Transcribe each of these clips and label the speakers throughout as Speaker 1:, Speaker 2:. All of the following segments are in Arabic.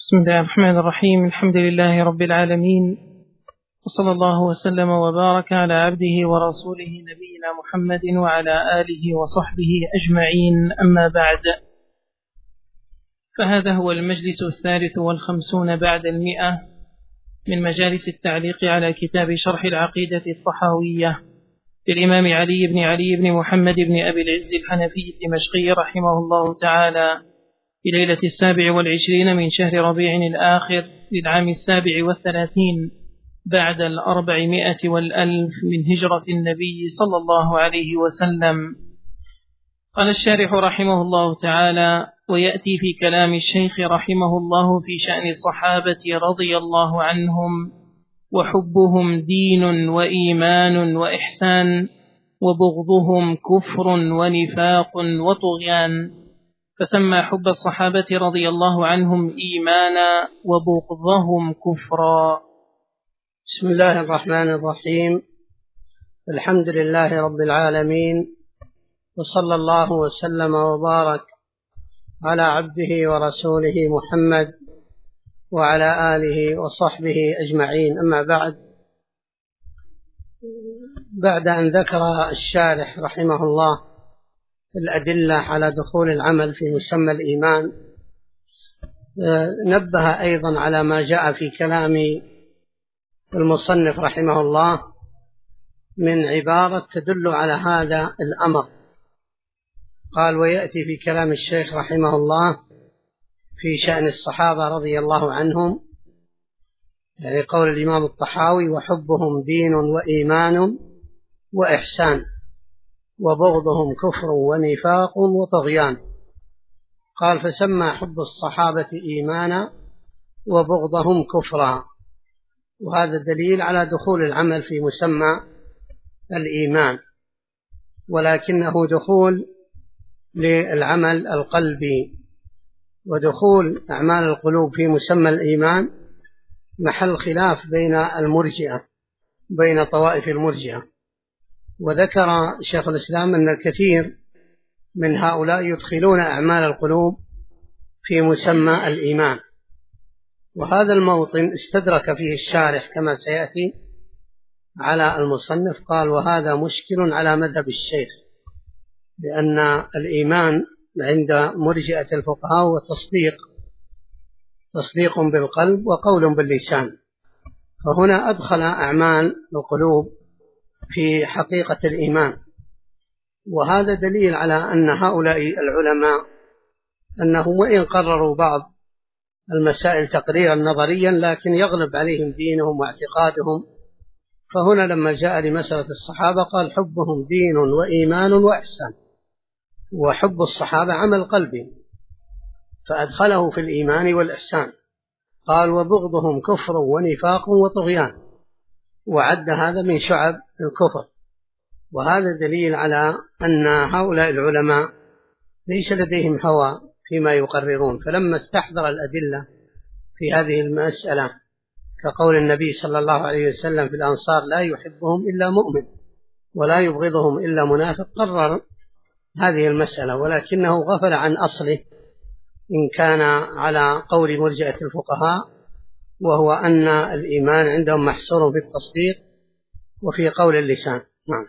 Speaker 1: بسم الله الرحمن الرحيم. الحمد لله رب العالمين، وصلى الله وسلم وبارك على عبده ورسوله نبينا محمد وعلى آله وصحبه أجمعين، أما بعد، فهذا هو المجلس 53 بعد 100 من مجالس التعليق على كتاب شرح العقيدة الطحاوية للإمام علي بن محمد بن أبي العز الحنفي الدمشقي رحمه الله تعالى، في ليلة 27 من شهر ربيع الآخر للعام 37 بعد 400 والألف من هجرة النبي صلى الله عليه وسلم. قال الشارح رحمه الله تعالى: ويأتي في كلام الشيخ رحمه الله في شأن الصحابة رضي الله عنهم وحبهم دين وإيمان وإحسان، وبغضهم كفر ونفاق وطغيان، فسمى حب الصحابة رضي الله عنهم إيمانا وبغضهم كفرا.
Speaker 2: بسم الله الرحمن الرحيم. الحمد لله رب العالمين، وصلى الله وسلم وبارك على عبده ورسوله محمد وعلى آله وصحبه أجمعين، أما بعد أن ذكر الشارح رحمه الله الأدلة على دخول العمل في مسمى الإيمان، نبه أيضا على ما جاء في كلام المصنف رحمه الله من عبارة تدل على هذا الأمر. قال: ويأتي في كلام الشيخ رحمه الله في شأن الصحابة رضي الله عنهم، يعني قول الإمام الطحاوي: وحبهم دين وإيمان وإحسان، وبغضهم كفر ونفاق وطغيان. قال: فسمى حب الصحابة إيمانا وبغضهم كفرا، وهذا دليل على دخول العمل في مسمى الإيمان، ولكنه دخول للعمل القلبي، ودخول أعمال القلوب في مسمى الإيمان محل خلاف بين المرجئة، بين طوائف المرجئة. وذكر شيخ الإسلام أن الكثير من هؤلاء يدخلون أعمال القلوب في مسمى الإيمان، وهذا الموطن استدرك فيه الشارح كما سيأتي على المصنف. قال: وهذا مشكل على مذهب الشيخ، لأن الإيمان عند مرجئة الفقهاء هو تصديق بالقلب وقول باللسان، فهنا أدخل أعمال القلوب في حقيقة الإيمان. وهذا دليل على أن هؤلاء العلماء أنهم وإن قرروا بعض المسائل تقريرا نظريا، لكن يغلب عليهم دينهم واعتقادهم. فهنا لما جاء لمسألة الصحابة قال: حبهم دين وإيمان وإحسان، وحب الصحابة عمل قلبي، فأدخله في الإيمان والإحسان. قال: وبغضهم كفر ونفاق وطغيان، وعد هذا من شعب الكفر. وهذا دليل على أن هؤلاء العلماء ليس لديهم هوى فيما يقررون، فلما استحضر الأدلة في هذه المسألة كقول النبي صلى الله عليه وسلم في الأنصار: لا يحبهم إلا مؤمن ولا يبغضهم إلا منافق، قرر هذه المسألة، ولكنه غفل عن أصله إن كان على قول مرجئة الفقهاء، وهو أن الإيمان عندهم محصور في التصديق وفي قول اللسان. نعم.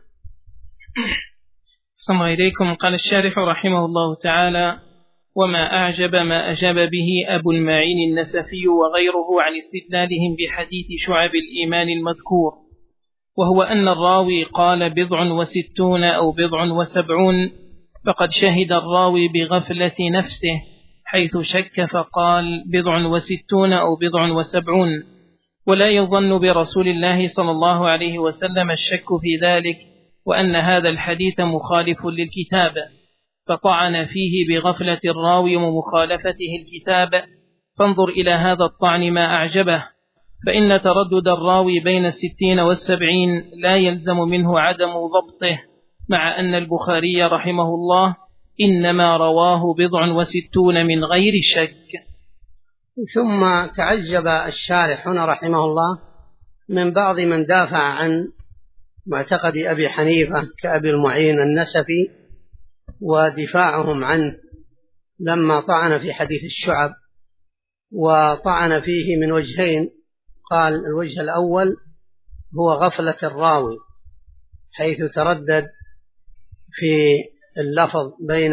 Speaker 1: صلى الله إليكم. قال الشارح رحمه الله تعالى: وما أعجب ما أجاب به أبو المعين النسفي وغيره عن استدلالهم بحديث شعب الإيمان المذكور، وهو أن الراوي قال 60 أو 70، فقد شهد الراوي بغفلة نفسه حيث شك فقال 60 أو 70، ولا يظن برسول الله صلى الله عليه وسلم الشك في ذلك، وأن هذا الحديث مخالف للكتاب، فطعن فيه بغفلة الراوي ومخالفته الكتاب. فانظر إلى هذا الطعن ما أعجبه، فإن تردد الراوي بين 60 و70 لا يلزم منه عدم ضبطه، مع أن البخاري رحمه الله إنما رواه 60 من غير شك.
Speaker 2: ثم تعجب الشارح هنا رحمه الله من بعض من دافع عن معتقد أبي حنيفة كأبي المعين النسفي، ودفاعهم عنه لما طعن في حديث الشعب وطعن فيه من وجهين. قال الوجه الأول هو غفلة الراوي، حيث تردد في اللفظ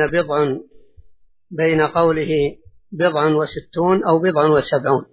Speaker 2: بين قوله 67 أو 77،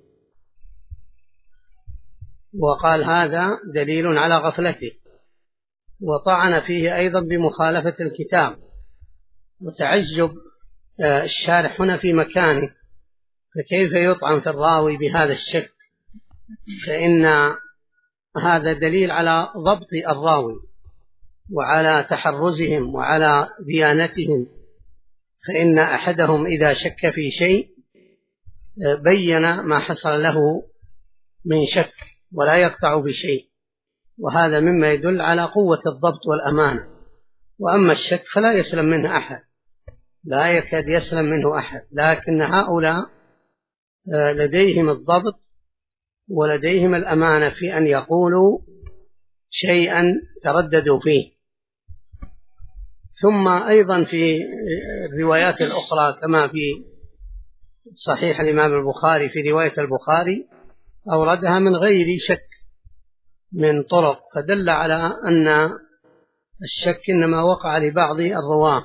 Speaker 2: وقال هذا دليل على غفلته. وطعن فيه أيضا بمخالفة الكتاب، وتعجب الشارح هنا في مكانه، فكيف يطعن في الراوي بهذا الشكل؟ فإن هذا دليل على ضبط الراوي وعلى تحرزهم وعلى ديانتهم، فإن أحدهم إذا شك في شيء بين ما حصل له من شك ولا يقطع بشيء، وهذا مما يدل على قوة الضبط والأمانة. وأما الشك فلا يسلم منه أحد، لا يكاد يسلم منه أحد، لكن هؤلاء لديهم الضبط ولديهم الأمانة في أن يقولوا شيئا ترددوا فيه. ثم أيضا في الروايات الأخرى كما في صحيح الإمام البخاري، في رواية البخاري أوردها من غير شك من طرق، فدل على أن الشك إنما وقع لبعض الرواة.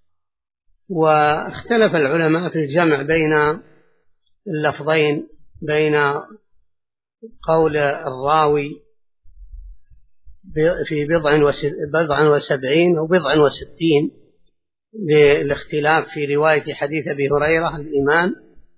Speaker 2: واختلف العلماء في الجمع بين اللفظين، بين قول الراوي في 70 أو 67 للاختلاف في رواية حديث أبي هريرة الإيمان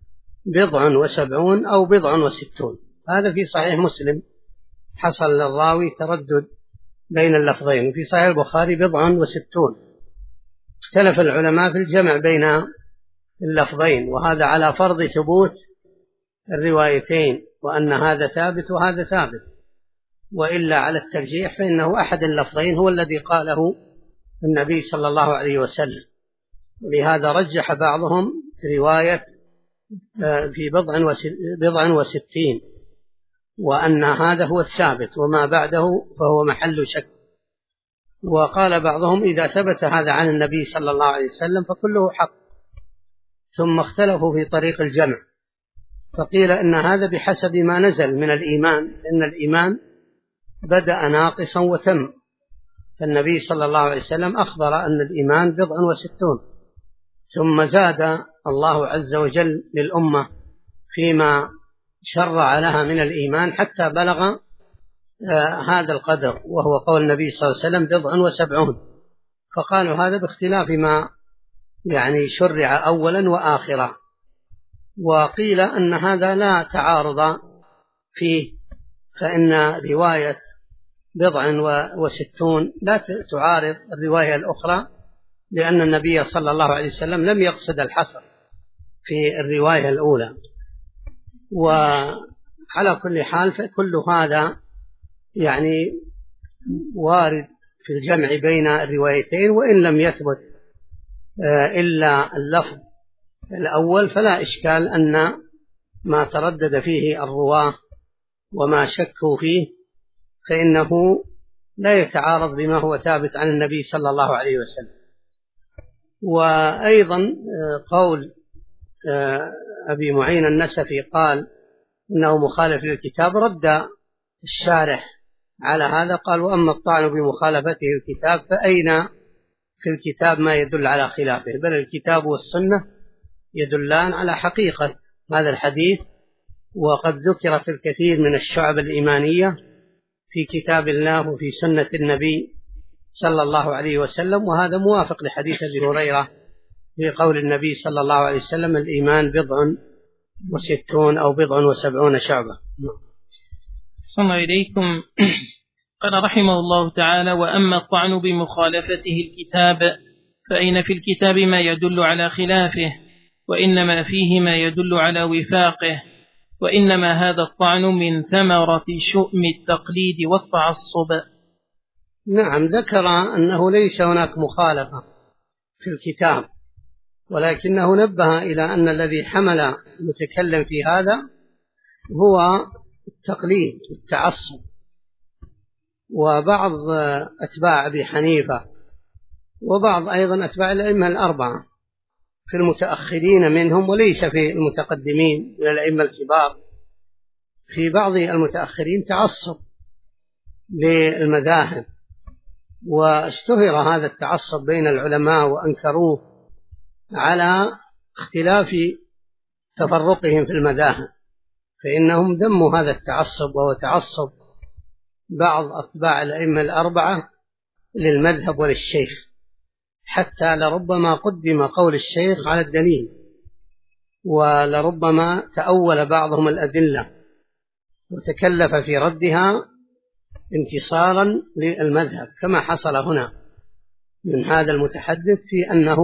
Speaker 2: 70 أو 67. هذا في صحيح مسلم حصل للراوي تردد بين اللفظين، وفي صحيح البخاري 67. اختلف العلماء في الجمع بين اللفظين، وهذا على فرض ثبوت الروايتين، وأن هذا ثابت وهذا ثابت، وإلا على الترجيح فإنه أحد اللفظين هو الذي قاله النبي صلى الله عليه وسلم. ولهذا رجح بعضهم رواية في 67 وأن هذا هو الثابت، وما بعده فهو محل شك. وقال بعضهم إذا ثبت هذا عن النبي صلى الله عليه وسلم فكله حق. ثم اختلفوا في طريق الجمع، فقيل إن هذا بحسب ما نزل من الإيمان، إن الإيمان بدأ ناقصا وتم، فالنبي صلى الله عليه وسلم أخبر أن الإيمان 67، ثم زاد الله عز وجل للأمة فيما شرع لها من الإيمان حتى بلغ هذا القدر، وهو قول النبي صلى الله عليه وسلم 70، فقالوا هذا باختلاف ما يعني شرع أولا وآخرا. وقيل أن هذا لا تعارض فيه، فإن رواية 67 لا تعارض الرواية الأخرى، لأن النبي صلى الله عليه وسلم لم يقصد الحصر في الرواية الأولى. وعلى كل حال فكل هذا يعني وارد في الجمع بين الروايتين، وإن لم يثبت إلا اللفظ الأول فلا إشكال أن ما تردد فيه الرواة وما شكوا فيه فإنه لا يتعارض بما هو ثابت عن النبي صلى الله عليه وسلم. وأيضا قول أبي معين النسفي قال إنه مخالف للكتاب، رد الشارح على هذا، قال وأما الطعن بمخالفته الكتاب فأين في الكتاب ما يدل على خلافه، بل الكتاب والسنة يدلان على حقيقة هذا الحديث، وقد ذكرت الكثير من الشعب الإيمانية في كتاب الله وفي سنة النبي صلى الله عليه وسلم، وهذا موافق لحديث أبي هريرة في قول النبي صلى الله عليه وسلم الإيمان 67 أو 70 شعبة.
Speaker 1: صلى الله إليكم. قال رحمه الله تعالى: وأما الطعن بمخالفته الكتاب فإن في الكتاب ما يدل على خلافه، وإنما فيه ما يدل على وفاقه، وإنما هذا الطعن من ثمرة شؤم التقليد والتعصب.
Speaker 2: نعم، ذكر أنه ليس هناك مخالفة في الكتاب، ولكنه نبه إلى أن الذي حمل المتكلم في هذا هو التقليد والتعصب. وبعض أتباع أبي حنيفة وبعض أيضا أتباع الأئمة الأربعة في المتأخرين منهم وليس في المتقدمين من الأئمة الكبار. في بعض المتأخرين تعصب للمذاهب، واشتهر هذا التعصب بين العلماء وأنكروه على اختلاف تفرقهم في المذاهب، فإنهم ذموا هذا التعصب، وهو تعصب بعض أتباع الأئمة الأربعة للمذهب وللشيخ، حتى لربما قدم قول الشيخ على الدليل، ولربما تأول بعضهم الأدلة وتكلف في ردها انتصارا للمذهب، كما حصل هنا من هذا المتحدث في أنه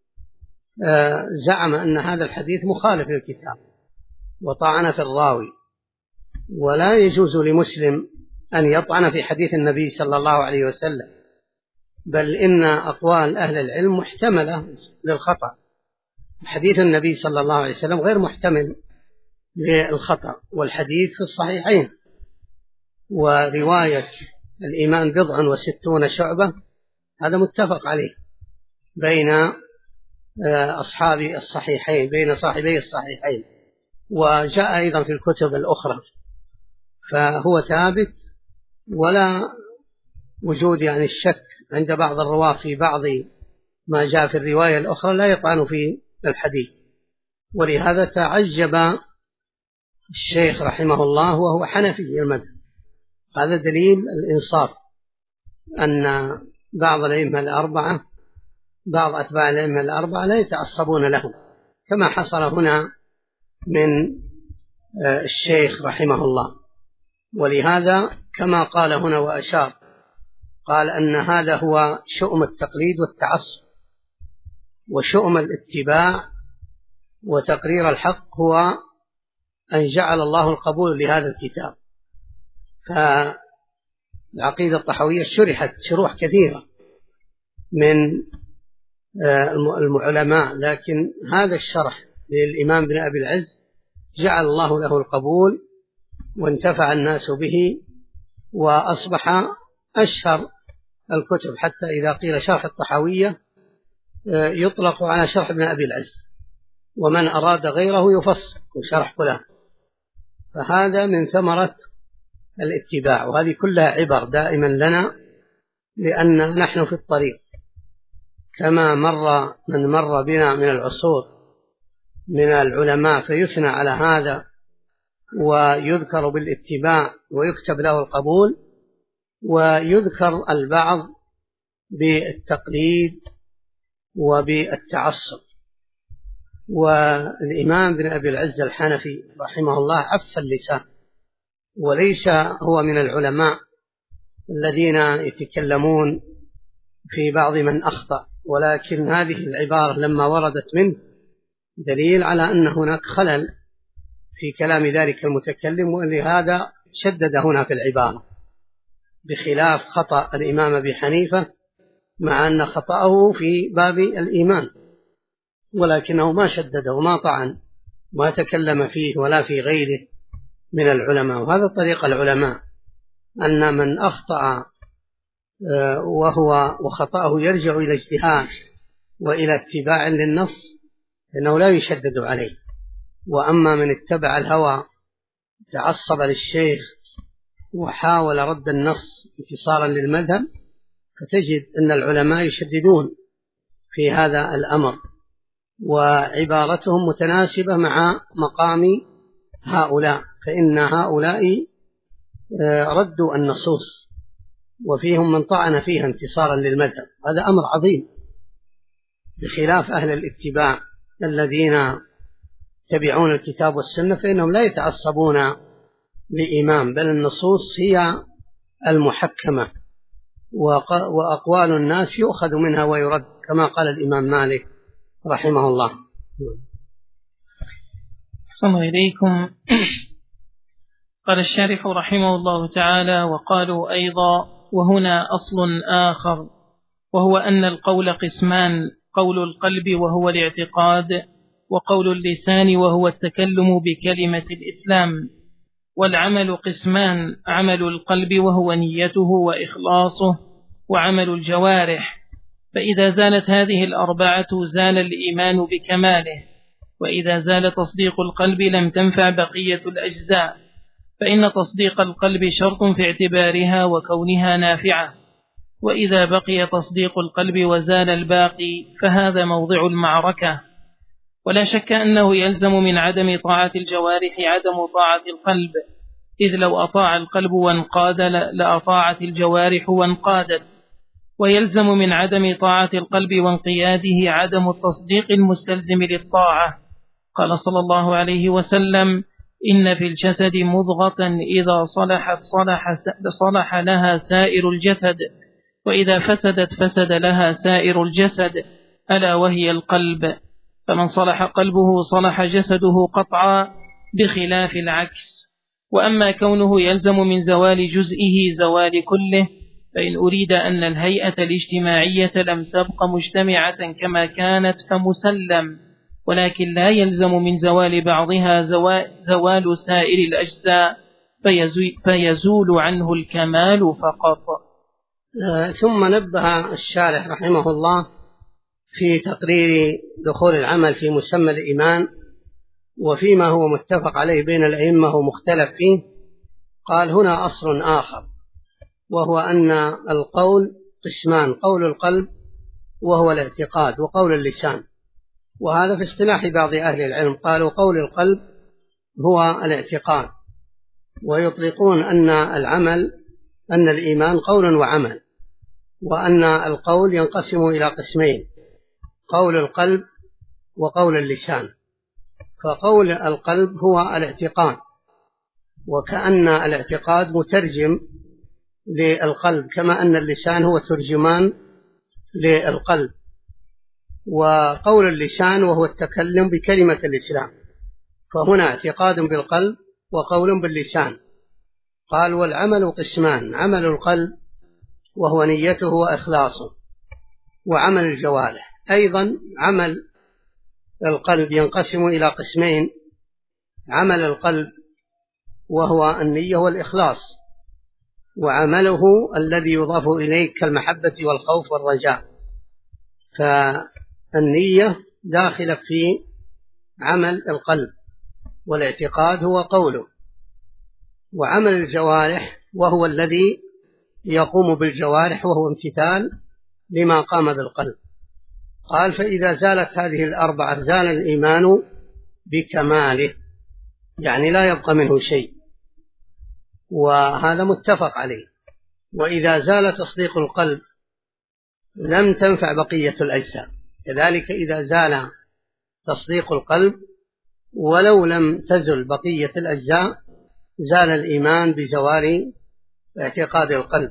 Speaker 2: زعم أن هذا الحديث مخالف للكتاب وطعن في الراوي. ولا يجوز لمسلم أن يطعن في حديث النبي صلى الله عليه وسلم، بل إن أقوال أهل العلم محتملة للخطأ. حديث النبي صلى الله عليه وسلم غير محتمل للخطأ، والحديث في الصحيحين. ورواية الإيمان 69 شعبة هذا متفق عليه بين أصحاب الصحيحين، بين صاحبي الصحيحين، وجاء أيضا في الكتب الأخرى، فهو ثابت ولا وجود الشك عند بعض الرواة في بعض ما جاء في الرواية الأخرى لا يطعن في الحديث. ولهذا تعجب الشيخ رحمه الله وهو حنفي المذهب. هذا دليل الإنصاف، أن بعض الأئمة الأربعة، بعض أتباع الأئمة الأربعة لا يتعصبون لهم، كما حصل هنا من الشيخ رحمه الله. ولهذا كما قال هنا وأشار، قال أن هذا هو شؤم التقليد والتعصب، وشؤم الاتباع وتقرير الحق هو أن جعل الله القبول لهذا الكتاب. فالعقيدة الطحوية شرحت شروح كثيرة من العلماء، لكن هذا الشرح للإمام بن أبي العز جعل الله له القبول وانتفع الناس به، وأصبح أشهر الكتب، حتى إذا قيل شرح الطحوية يطلق على شرح ابن أبي العز، ومن أراد غيره يفصل وشرح فلان. فهذا من ثمرة الاتباع، وهذه كلها عبر دائما لنا، لأن نحن في الطريق كما من مر بنا من العصور من العلماء فيثنى على هذا ويذكر بالاتباع ويكتب له القبول، ويذكر البعض بالتقليد وبالتعصب. والإمام بن أبي العز الحنفي رحمه الله عف اللسان، وليس هو من العلماء الذين يتكلمون في بعض من أخطأ، ولكن هذه العبارة لما وردت منه دليل على أن هناك خلل في كلام ذلك المتكلم، ولهذا شدد هنا في العبارة، بخلاف خطأ الإمام أبي حنيفة، مع أن خطأه في باب الإيمان، ولكنه ما شدد وما طعن ما تكلم فيه ولا في غيره من العلماء. وهذا طريق العلماء، أن من أخطأ وخطأه يرجع إلى اجتهاد وإلى اتباع للنص إنه لا يشدد عليه. وأما من اتبع الهوى تعصب للشيخ وحاول رد النص انتصارا للمذهب، فتجد أن العلماء يشددون في هذا الأمر، وعبارتهم متناسبة مع مقام هؤلاء، فإن هؤلاء ردوا النصوص وفيهم من طعن فيها انتصارا للمذهب. هذا أمر عظيم، بخلاف أهل الاتباع الذين يتبعون الكتاب والسنة، فإنهم لا يتعصبون لإمام، بل النصوص هي المحكمة، وأقوال الناس يؤخذ منها ويرد، كما قال الإمام مالك رحمه الله.
Speaker 1: أحسن إليكم. قال الشارح رحمه الله تعالى: وقالوا أيضا، وهنا أصل آخر، وهو أن القول قسمان: قول القلب وهو الاعتقاد، وقول اللسان وهو التكلم بكلمة الإسلام. والعمل قسمان: عمل القلب وهو نيته وإخلاصه، وعمل الجوارح. فإذا زالت هذه الأربعة زال الإيمان بكماله، وإذا زال تصديق القلب لم تنفع بقية الأجزاء، فإن تصديق القلب شرط في اعتبارها وكونها نافعة، وإذا بقي تصديق القلب وزال الباقي فهذا موضع المعركة. ولا شك أنه يلزم من عدم طاعة الجوارح عدم طاعة القلب، إذ لو أطاع القلب وانقاد لأطاعت الجوارح وانقادت، ويلزم من عدم طاعة القلب وانقياده عدم التصديق المستلزم للطاعة. قال صلى الله عليه وسلم: إن في الجسد مضغة إذا صلحت صلح لها سائر الجسد، وإذا فسدت فسد لها سائر الجسد، ألا وهي القلب، فمن صلح قلبه صلح جسده قطعا، بخلاف العكس. وأما كونه يلزم من زوال جزئه زوال كله، فإن أريد أن الهيئة الاجتماعية لم تبق مجتمعة كما كانت فمسلم، ولكن لا يلزم من زوال بعضها زوال سائر الأجزاء، فيزول عنه الكمال فقط.
Speaker 2: ثم نبه الشارح رحمه الله في تقرير دخول العمل في مسمى الإيمان وفيما هو متفق عليه بين الأئمة ومختلف فيه. قال: هنا أصل آخر، وهو أن القول قسمان: قول القلب وهو الاعتقاد، وقول اللسان. وهذا في اصطلاح بعض أهل العلم، قالوا قول القلب هو الاعتقاد، ويطلقون أن الإيمان قول وعمل، وأن القول ينقسم إلى قسمين: قول القلب وقول اللسان. فقول القلب هو الاعتقاد، وكأن الاعتقاد مترجم للقلب، كما أن اللسان هو ترجمان للقلب. وقول اللسان وهو التكلم بكلمة الإسلام، فهنا اعتقاد بالقلب وقول باللسان. قال: والعمل قسمان: عمل القلب وهو نيته وإخلاصه، وعمل الجوارح. أيضا عمل القلب ينقسم إلى قسمين: عمل القلب وهو النية والإخلاص، وعمله الذي يضاف إليه كالمحبة والخوف والرجاء. فالنية داخلة في عمل القلب، والاعتقاد هو قوله. وعمل الجوارح وهو الذي يقوم بالجوارح، وهو امتثال لما قام بالقلب. قال: فإذا زالت هذه الأربعة زال الإيمان بكماله، يعني لا يبقى منه شيء، وهذا متفق عليه. وإذا زال تصديق القلب لم تنفع بقية الأجزاء، كذلك إذا زال تصديق القلب ولو لم تزل بقية الأجزاء زال الإيمان بزوال اعتقاد القلب.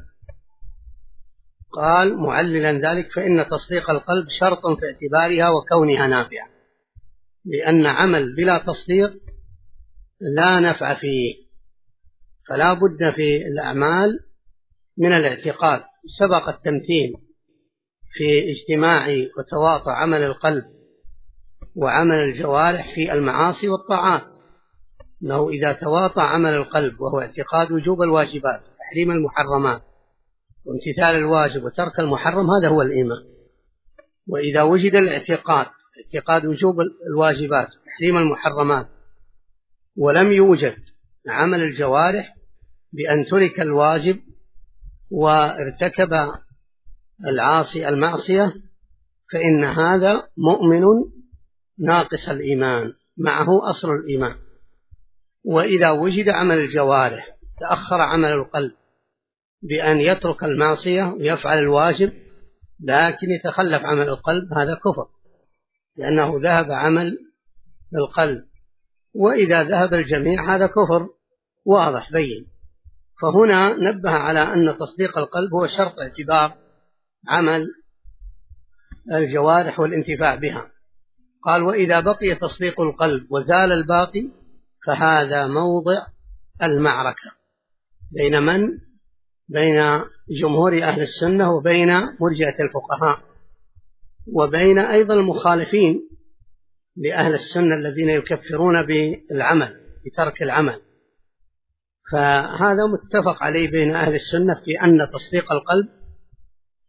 Speaker 2: قال معللا ذلك: فإن تصديق القلب شرط في اعتبارها وكونها نافعة، لأن عمل بلا تصديق لا نفع فيه، فلا بد في الأعمال من الاعتقاد. سبق التمثيل في اجتماع وتواطؤ عمل القلب وعمل الجوارح في المعاصي والطاعات، أنه إذا تواطأ عمل القلب وهو اعتقاد وجوب الواجبات وتحريم المحرمات وامتثال الواجب وترك المحرم، هذا هو الإيمان. وإذا وجد اعتقاد وجوب الواجبات وتحريم المحرمات ولم يوجد عمل الجوارح بأن ترك الواجب وارتكب العاصي المعصية، فإن هذا مؤمن ناقص الإيمان معه أصل الإيمان. وإذا وجد عمل الجوارح تأخر عمل القلب بأن يترك المعصية ويفعل الواجب لكن يتخلف عمل القلب، هذا كفر، لأنه ذهب عمل القلب. وإذا ذهب الجميع هذا كفر واضح بين. فهنا نبه على أن تصديق القلب هو شرط اعتبار عمل الجوارح والانتفاع بها. قال: وإذا بقي تصديق القلب وزال الباقي فهذا موضع المعركة بين من؟ بين جمهور أهل السنة وبين مرجئة الفقهاء، وبين أيضا المخالفين لأهل السنة الذين يكفرون بالعمل بترك العمل. فهذا متفق عليه بين أهل السنة في أن تصديق القلب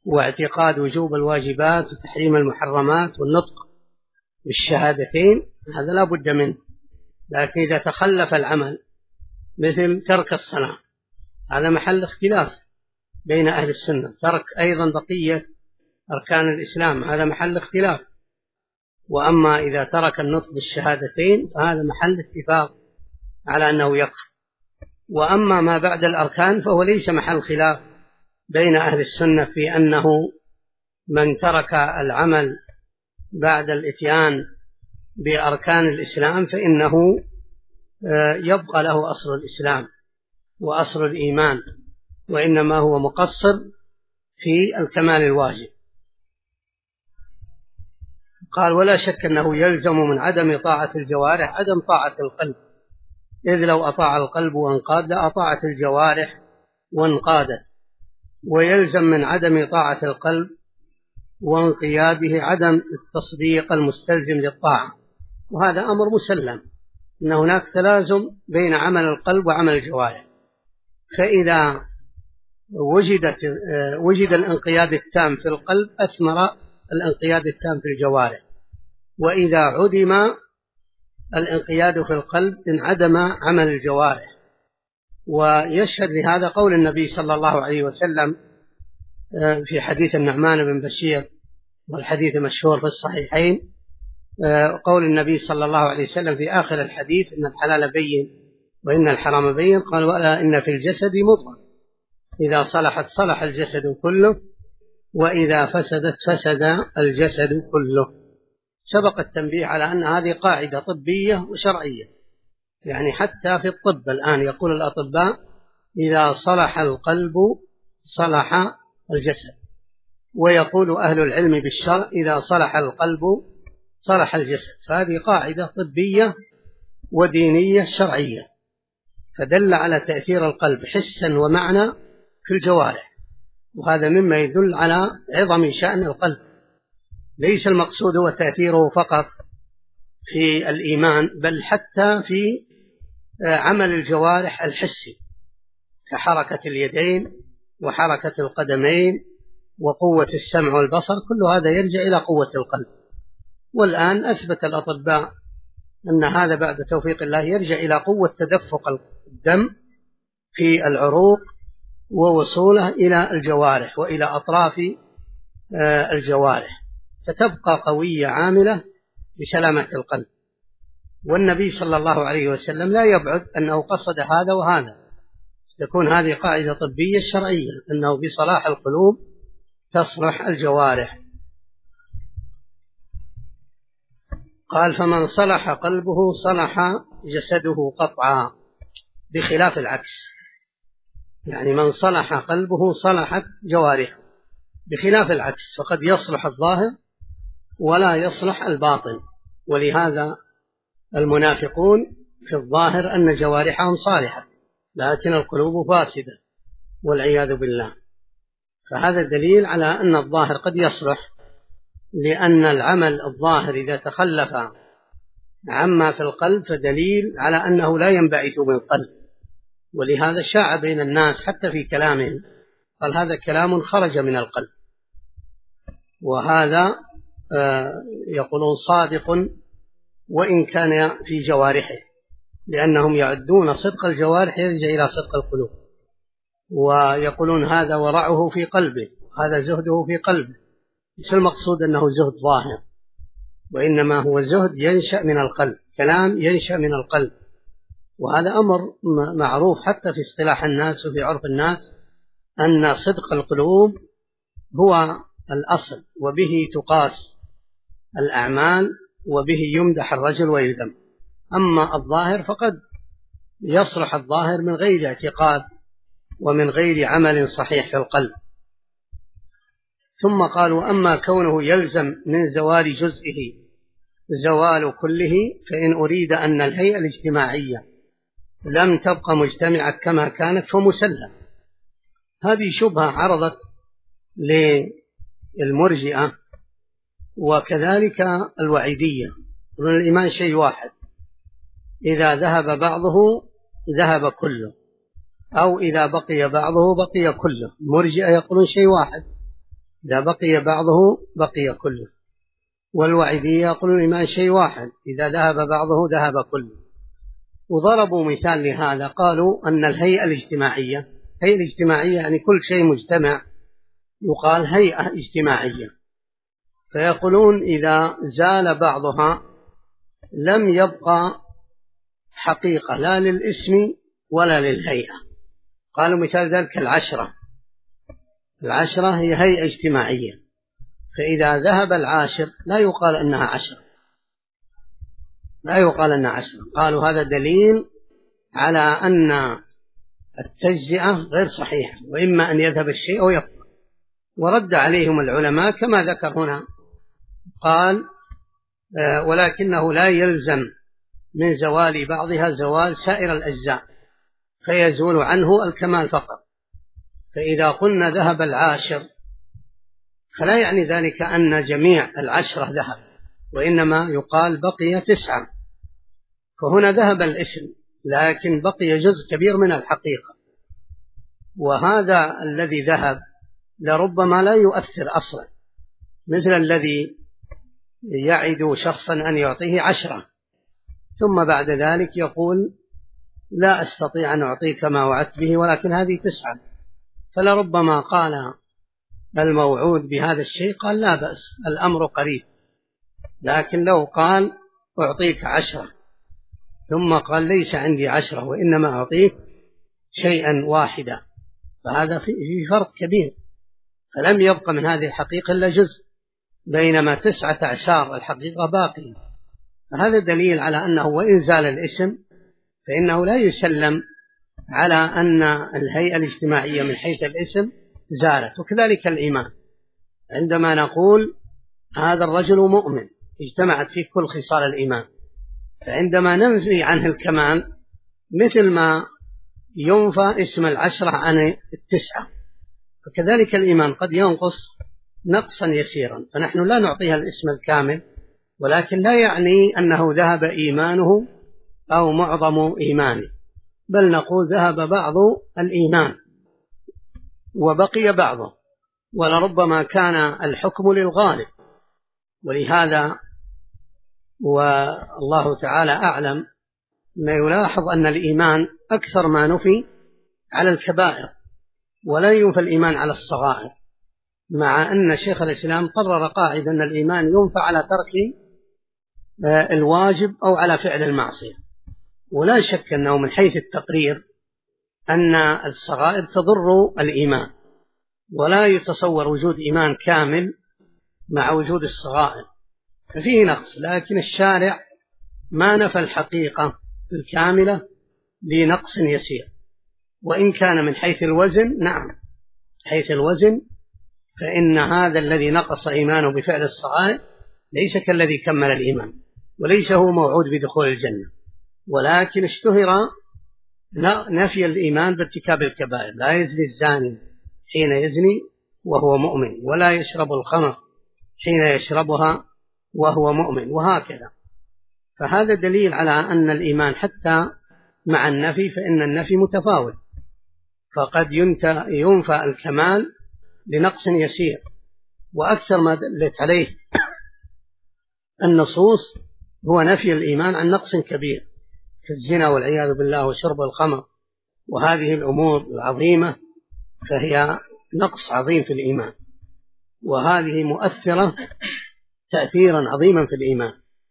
Speaker 2: واعتقاد وجوب الواجبات وتحريم المحرمات والنطق بالشهادتين، هذا لا بد منه. لكن إذا تخلف العمل مثل ترك الصلاة، هذا محل اختلاف بين أهل السنة. ترك أيضا بقية أركان الإسلام، هذا محل اختلاف. وأما إذا ترك النطق بالشهادتين فهذا محل اتفاق على أنه يكفر. وأما ما بعد الأركان فهو ليس محل خلاف بين أهل السنة في أنه من ترك العمل بعد الإتيان بأركان الإسلام فإنه يبقى له أصل الإسلام وأصل الإيمان، وإنما هو مقصر في الكمال الواجب. قال: ولا شك أنه يلزم من عدم طاعة الجوارح عدم طاعة القلب، إذ لو أطاع القلب وانقاد لأطاعت الجوارح وانقادت. ويلزم من عدم طاعة القلب وانقياده عدم التصديق المستلزم للطاعة، وهذا أمر مسلم أن هناك تلازم بين عمل القلب وعمل الجوارح. فإذا وجد الانقياد التام في القلب أثمر الانقياد التام في الجوارح، وإذا عدم الانقياد في القلب انعدم عمل الجوارح. ويشهد لهذا قول النبي صلى الله عليه وسلم في حديث النعمان بن بشير، والحديث مشهور في الصحيحين، قول النبي صلى الله عليه وسلم في آخر الحديث: إن الحلال بين وإن الحرام بين، قال: ولا إن في الجسد مضغة إذا صلحت صلح الجسد كله وإذا فسدت فسد الجسد كله. سبق التنبيه على أن هذه قاعدة طبية وشرعية، يعني حتى في الطب الآن يقول الأطباء: إذا صلح القلب صلح الجسد، ويقول أهل العلم بالشرع: إذا صلح القلب صلح الجسد. فهذه قاعدة طبية ودينية شرعية، فدل على تأثير القلب حسا ومعنى في الجوارح، وهذا مما يدل على عظم شأن القلب. ليس المقصود هو تأثيره فقط في الإيمان، بل حتى في عمل الجوارح الحسي كحركة اليدين وحركة القدمين وقوة السمع والبصر، كل هذا يرجع إلى قوة القلب. والآن أثبت الأطباء أن هذا بعد توفيق الله يرجع إلى قوة تدفق الدم في العروق ووصوله إلى الجوارح وإلى أطراف الجوارح، فتبقى قوية عاملة بسلامة القلب. والنبي صلى الله عليه وسلم لا يبعد أنه قصد هذا وهذا، تكون هذه قاعدة طبية شرعية أنه بصلاح القلوب تصلح الجوارح. قال: فمن صلح قلبه صلح جسده قطعا، بخلاف العكس، يعني من صلح قلبه صلحت جوارحه، بخلاف العكس، فقد يصلح الظاهر ولا يصلح الباطن. ولهذا المنافقون في الظاهر أن جوارحهم صالحة لكن القلوب فاسدة والعياذ بالله. فهذا دليل على أن الظاهر قد يصلح، لأن العمل الظاهر إذا تخلف عما في القلب فدليل على أنه لا ينبعث من القلب. ولهذا شاع بين الناس حتى في كلامهم، قال: هذا كلام خرج من القلب، وهذا يقولون صادق وإن كان في جوارحه، لأنهم يعدون صدق الجوارح يرجع إلى صدق القلوب، ويقولون هذا ورعه في قلبه، هذا زهده في قلبه. ليس المقصود أنه زهد ظاهر، وإنما هو زهد ينشأ من القلب، كلام ينشأ من القلب. وهذا أمر معروف حتى في اصطلاح الناس وفي عرف الناس، أن صدق القلوب هو الأصل، وبه تقاس الأعمال وبه يمدح الرجل ويذم. أما الظاهر فقد يصلح الظاهر من غير اعتقاد ومن غير عمل صحيح في القلب. ثم قالوا: أما كونه يلزم من زوال جزئه زوال كله، فإن أريد أن الهيئة الاجتماعية لم تبقى مجتمعة كما كانت فمسلم. هذه شبهة عرضت للمرجئة وكذلك الوعيدية، الإيمان شيء واحد، إذا ذهب بعضه ذهب كله، أو إذا بقي بعضه بقي كله. المرجئة يقولون شيء واحد، إذا بقي بعضه بقي كله. والوعيدية يقولون الإيمان شيء واحد، إذا ذهب بعضه ذهب كله. وضربوا مثال لهذا، قالوا أن الهيئة الاجتماعية، هيئة الاجتماعية يعني كل شيء مجتمع يقال هيئة اجتماعية، فيقولون إذا زال بعضها لم يبقى حقيقة لا للاسم ولا للهيئة. قالوا مثال ذلك العشرة هي هيئة اجتماعية، فإذا ذهب العاشر لا يقال أنها عشرة، قالوا هذا دليل على أن التجزئة غير صحيحة، وإما أن يذهب الشيء أو يبقى. ورد عليهم العلماء كما ذكر هنا، قال ولكنه لا يلزم من زوال بعضها زوال سائر الأجزاء، فيزول عنه الكمال فقط. فإذا قلنا ذهب العاشر فلا يعني ذلك أن جميع العشرة ذهب، وإنما يقال بقي 9. فهنا ذهب الاسم لكن بقي جزء كبير من الحقيقة، وهذا الذي ذهب لربما لا يؤثر أصلا، مثل الذي يعد شخصا أن يعطيه 10 ثم بعد ذلك يقول لا أستطيع أن أعطيك ما وعدت به ولكن هذه 9، فلربما قال الموعود بهذا الشيء قال لا بأس الأمر قريب. لكن لو قال أعطيك 10 ثم قال ليس عندي 10 وإنما أعطيك شيئا واحدا، فهذا في فرق كبير، فلم يبقى من هذه الحقيقة إلا جزء، بينما 19 الحقيقة باقي. فهذا دليل على أنه وإن زال الاسم فإنه لا يسلم على أن الهيئة الاجتماعية من حيث الاسم زالت. وكذلك الإيمان، عندما نقول هذا الرجل مؤمن اجتمعت فيه كل خصال الإيمان، فعندما ننفي عنه الكمال مثل ما ينفى اسم 10 عن 9، فكذلك الإيمان قد ينقص نقصا يسيرا، فنحن لا نعطيها الاسم الكامل، ولكن لا يعني أنه ذهب إيمانه أو معظم إيمانه، بل نقول ذهب بعض الإيمان وبقي بعضه، ولربما كان الحكم للغالب. ولهذا والله تعالى أعلم ما يلاحظ أن الإيمان أكثر ما نفي على الكبائر ولا ينفى الإيمان على الصغائر، مع أن شيخ الإسلام قرر قاعدة أن الإيمان ينفى على ترك الواجب أو على فعل المعصية. ولا شك أنه من حيث التقرير أن الصغائر تضر الإيمان، ولا يتصور وجود إيمان كامل مع وجود الصغائر، ففيه نقص. لكن الشارع ما نفى الحقيقة الكاملة لنقص يسير، وإن كان من حيث الوزن نعم، حيث الوزن فإن هذا الذي نقص إيمانه بفعل الصغائر ليس كالذي كمل الإيمان، وليس هو موعود بدخول الجنة، ولكن اشتهر نفي الإيمان بارتكاب الكبائر. لا يزني الزاني حين يزني وهو مؤمن، ولا يشرب الخمر حين يشربها وهو مؤمن، وهكذا. فهذا دليل على أن الإيمان حتى مع النفي فإن النفي متفاوت، فقد ينفى الكمال لنقص يسير، وأكثر ما دلت عليه النصوص هو نفي الإيمان عن نقص كبير كالزنا والعياذ بالله وشرب الخمر، وهذه الأمور العظيمة فهي نقص عظيم في الإيمان، وهذه مؤثرة تأثيرا عظيما في الإيمان.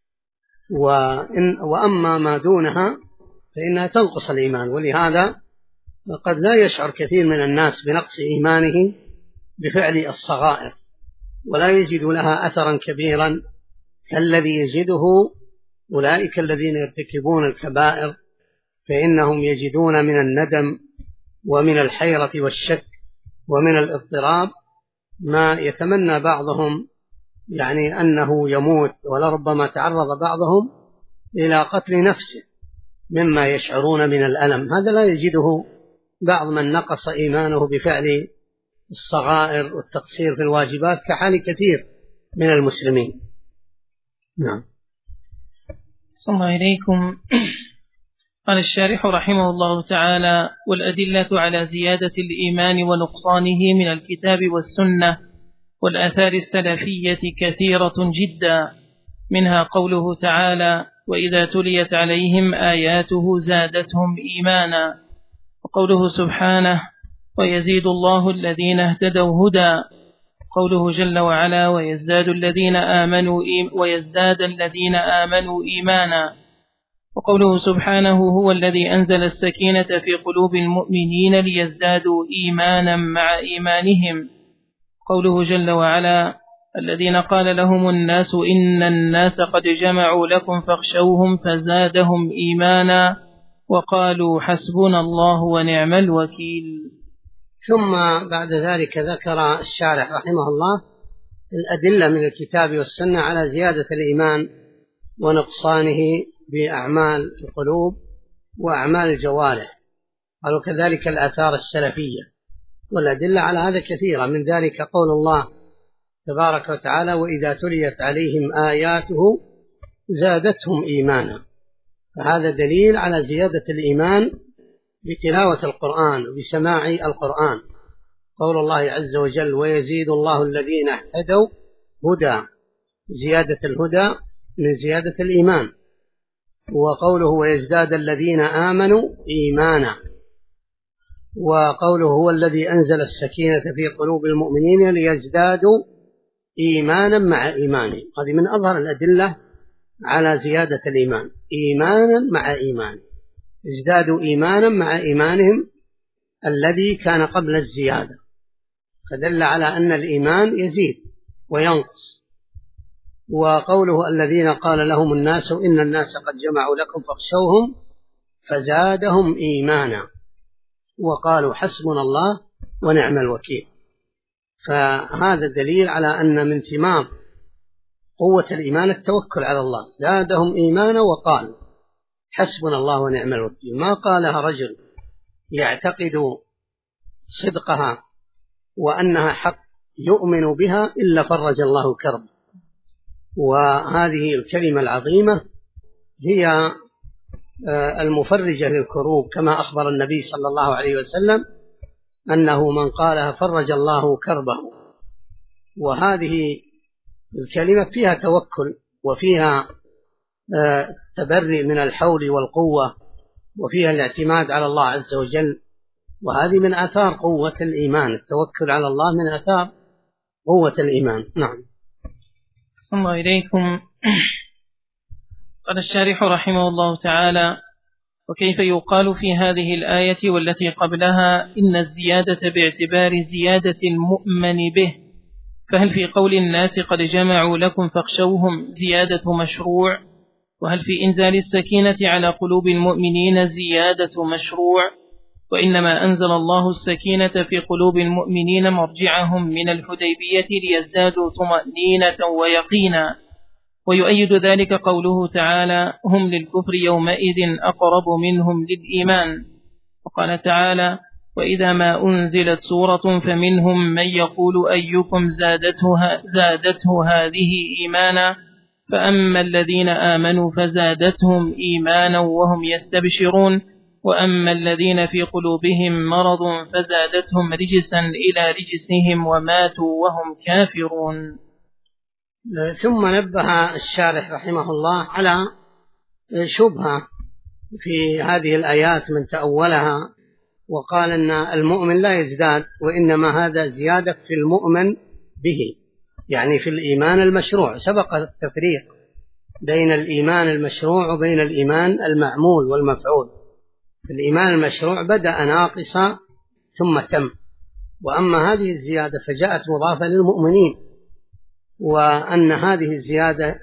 Speaker 2: وأما ما دونها فإنها تنقص الإيمان، ولهذا قد لا يشعر كثير من الناس بنقص إيمانه بفعل الصغائر، ولا يجد لها أثرا كبيرا كالذي يجده أولئك الذين يرتكبون الكبائر، فإنهم يجدون من الندم ومن الحيرة والشك ومن الاضطراب ما يتمنى بعضهم يعني أنه يموت، ولربما تعرض بعضهم إلى قتل نفسه مما يشعرون من الألم. هذا لا يجده بعض من نقص إيمانه بفعل الصغائر والتقصير في الواجبات كحال كثير من المسلمين. نعم.
Speaker 1: صلى الله إليكم. قال الشارح رحمه الله تعالى: والأدلة على زيادة الإيمان ونقصانه من الكتاب والسنة والآثار السلفية كثيرة جدا، منها قوله تعالى: وإذا تليت عليهم آياته زادتهم إيمانا، وقوله سبحانه: ويزيد الله الذين اهتدوا هدى، قوله جل وعلا: ويزداد الذين آمنوا إيمانا، وقوله سبحانه: هو الذي أنزل السكينة في قلوب المؤمنين ليزدادوا إيمانا مع إيمانهم، قوله جل وعلا: الذين قال لهم الناس إن الناس قد جمعوا لكم فاخشوهم فزادهم إيمانا وقالوا حسبنا الله ونعم الوكيل.
Speaker 2: ثم بعد ذلك ذكر الشارح رحمه الله الأدلة من الكتاب والسنة على زيادة الإيمان ونقصانه بأعمال القلوب وأعمال الجوارح، قالوا كذلك الآثار السلفية، والأدلة على هذا كثيرة، من ذلك قول الله تبارك وتعالى: وإذا تليت عليهم آياته زادتهم إيمانا، فهذا دليل على زيادة الإيمان بتلاوة القرآن وبسماع القرآن. قول الله عز وجل: ويزيد الله الذين اهتدوا هدى، زيادة الهدى من زيادة الإيمان. وقوله: ويزداد الذين آمنوا إيمانا، وقوله: هو الذي أنزل السكينة في قلوب المؤمنين ليزدادوا إيمانا مع إيمانهم. هذه من أظهر الأدلة على زيادة الإيمان، إيمانا مع إيمان، ازدادوا إيمانا مع إيمانهم الذي كان قبل الزيادة، فدل على أن الإيمان يزيد وينقص. وقوله: الذين قال لهم الناس إن الناس قد جمعوا لكم فاخشوهم فزادهم إيمانا وقالوا حسبنا الله ونعم الوكيل. فهذا دليل على أن من ثمار قوة الإيمان التوكل على الله، زادهم إيمانا وقالوا حسبنا الله ونعم الوكيل. ما قالها رجل يعتقد صدقها وأنها حق يؤمن بها إلا فرج الله كربه. وهذه الكلمة العظيمة هي المفرجة للكروب، كما أخبر النبي صلى الله عليه وسلم أنه من قالها فرج الله كربه. وهذه الكلمة فيها توكل وفيها تبرئ من الحول والقوة وفيها الاعتماد على الله عز وجل، وهذه من آثار قوة الإيمان، التوكل على الله من آثار قوة الإيمان. نعم.
Speaker 1: صلى الله إليكم. قال الشارح رحمه الله تعالى: وكيف يقال في هذه الآية والتي قبلها إن الزيادة باعتبار زيادة المؤمن به؟ فهل في قول الناس قد جمعوا لكم فاخشوهم زيادة مشروع؟ وهل في إنزال السكينة على قلوب المؤمنين زيادة مشروع؟ وإنما أنزل الله السكينة في قلوب المؤمنين مرجعهم من الحديبية ليزدادوا طمأنينة ويقينا. ويؤيد ذلك قوله تعالى: هم للكفر يومئذ أقرب منهم للإيمان. وقال تعالى: وإذا ما أنزلت سورة فمنهم من يقول أيكم زادته هذه إيمانا، فأما الذين آمنوا فزادتهم إيمانا وهم يستبشرون، وأما الذين في قلوبهم مرض فزادتهم رجسا إلى رجسهم وماتوا وهم كافرون.
Speaker 2: ثم نبه الشارح رحمه الله على شبهة في هذه الآيات من تأولها وقال أن المؤمن لا يزداد، وإنما هذا زيادة في المؤمن به، يعني في الإيمان المشروع. سبق التفريق بين الإيمان المشروع وبين الإيمان المعمول والمفعول. الإيمان المشروع بدأ ناقصا ثم تم، وأما هذه الزيادة فجاءت مضافة للمؤمنين، وأن هذه الزيادة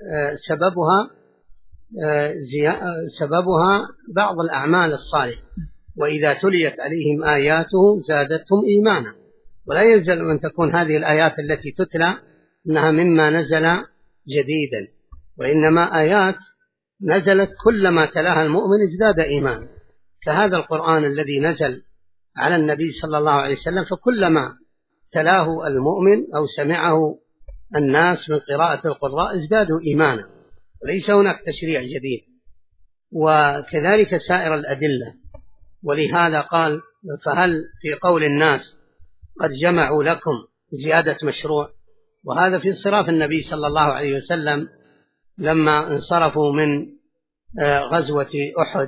Speaker 2: سببها بعض الأعمال الصالحة. وإذا تليت عليهم آياته زادتهم إيمانا، ولا يلزم أن تكون هذه الآيات التي تتلى أنها مما نزل جديدا، وإنما آيات نزلت كلما تلاها المؤمن ازداد إيمانا، كهذا القرآن الذي نزل على النبي صلى الله عليه وسلم، فكلما تلاه المؤمن أو سمعه الناس من قراءة القراء ازدادوا إيمانا، وليس هناك تشريع جديد. وكذلك سائر الأدلة. ولهذا قال: فهل في قول الناس قد جمعوا لكم زيادة مشروع؟ وهذا في انصراف النبي صلى الله عليه وسلم لما انصرفوا من غزوة أحد،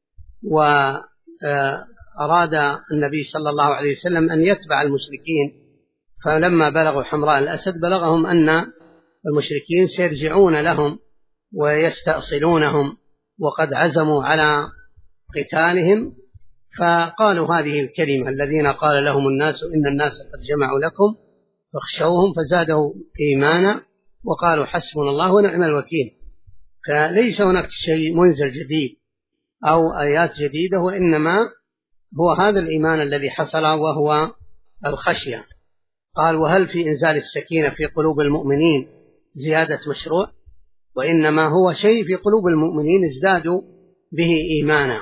Speaker 2: وأراد النبي صلى الله عليه وسلم أن يتبع المشركين، فلما بلغوا حمراء الأسد بلغهم أن المشركين سيرجعون لهم ويستأصلونهم وقد عزموا على قتالهم، فقالوا هذه الكلمة: الذين قال لهم الناس إن الناس قد جمعوا لكم فاخشوهم فزادوا إيمانا وقالوا حسبنا الله ونعم الوكيل. فليس هناك شيء منزل جديد أو آيات جديدة، وإنما هو هذا الإيمان الذي حصل وهو الخشية. قال: وهل في إنزال السكينة في قلوب المؤمنين زيادة مشروع؟ وإنما هو شيء في قلوب المؤمنين ازدادوا به إيمانا.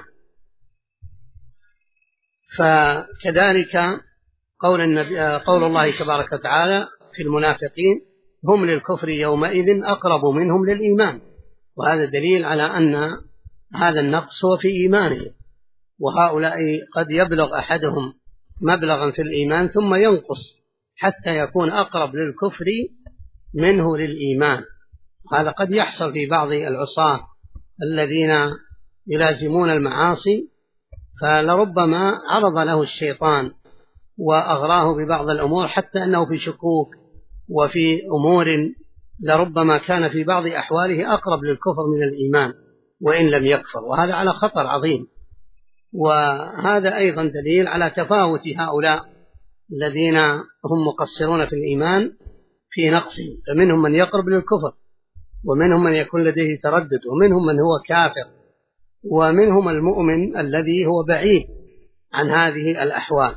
Speaker 2: فكذلك قول الله تبارك وتعالى في المنافقين: هم للكفر يومئذ أقرب منهم للإيمان. وهذا دليل على أن هذا النقص هو في إيمانه، وهؤلاء قد يبلغ أحدهم مبلغا في الإيمان ثم ينقص حتى يكون أقرب للكفر منه للإيمان. هذا قد يحصل في بعض العصاة الذين يلازمون المعاصي، فلربما عرض له الشيطان وأغراه ببعض الأمور حتى أنه في شكوك وفي أمور لربما كان في بعض أحواله أقرب للكفر من الإيمان وإن لم يكفر، وهذا على خطر عظيم. وهذا أيضا دليل على تفاوت هؤلاء الذين هم مقصرون في الإيمان في نقصه، فمنهم من يقرب للكفر، ومنهم من يكون لديه تردد، ومنهم من هو كافر، ومنهم المؤمن الذي هو بعيد عن هذه الأحوال.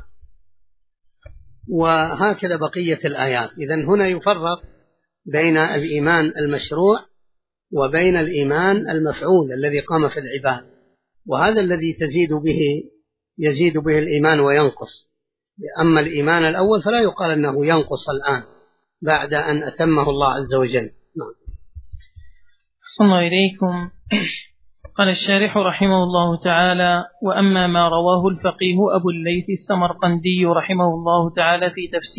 Speaker 2: وهكذا بقية الآيات. إذن هنا يفرق بين الإيمان المشروع وبين الإيمان المفعول الذي قام في العباد، وهذا الذي يزيد به الإيمان وينقص. أما الإيمان الأول فلا يقال أنه ينقص الآن بعد أن أتمه الله عز وجل.
Speaker 1: صلى الله إليكم. قال الشارح رحمه الله تعالى: وأما ما رواه الفقيه أبو الليث السمرقندي رحمه الله تعالى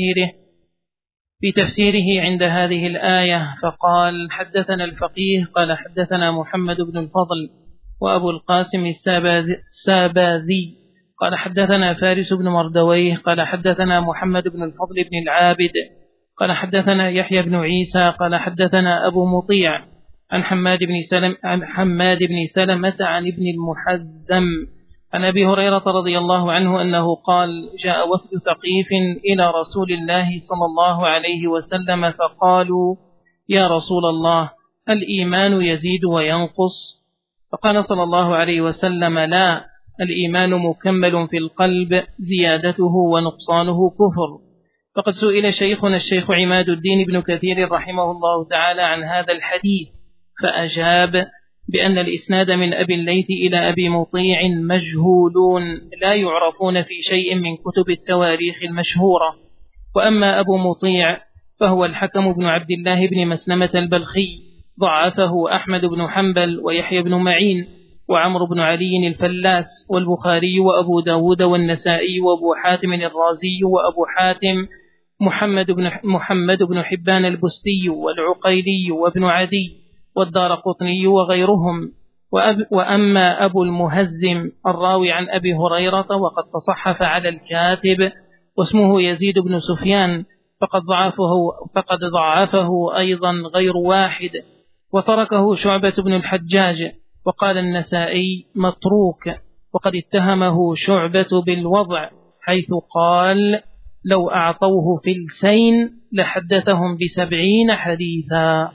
Speaker 1: في تفسيره عند هذه الآية، فقال: حدثنا الفقيه قال حدثنا محمد بن الفضل وأبو القاسم الساباذي قال حدثنا فارس بن مردويه قال حدثنا محمد بن الفضل بن العابد قال حدثنا يحيى بن عيسى قال حدثنا أبو مطيع عن حماد بن سلمة عن ابن المحزم عن أبي هريرة رضي الله عنه أنه قال: جاء وفد ثقيف إلى رسول الله صلى الله عليه وسلم فقالوا: يا رسول الله، الإيمان يزيد وينقص؟ فقال صلى الله عليه وسلم: لا، الإيمان مكمل في القلب، زيادته ونقصانه كفر. فقد سئل شيخنا الشيخ عماد الدين بن كثير رحمه الله تعالى عن هذا الحديث، فأجاب بأن الإسناد من أبي الليث إلى أبي مطيع مجهولون لا يعرفون في شيء من كتب التواريخ المشهورة. وأما أبو مطيع فهو الحكم بن عبد الله بن مسلمة البلخي، ضعفه أحمد بن حنبل ويحيى بن معين وعمر بن علي الفلاس والبخاري وأبو داود والنسائي وأبو حاتم الرازي وأبو حاتم محمد بن حبان البستي والعقيلي وابن عدي والدارقطني وغيرهم. وأما أبو المهزم الراوي عن أبي هريرة وقد تصحف على الكاتب واسمه يزيد بن سفيان فقد ضعفه أيضا غير واحد، وتركه شعبة بن الحجاج، وقال النسائي متروك، وقد اتهمه شعبة بالوضع حيث قال: لو أعطوه فلسين لحدثهم ب70 حديثا.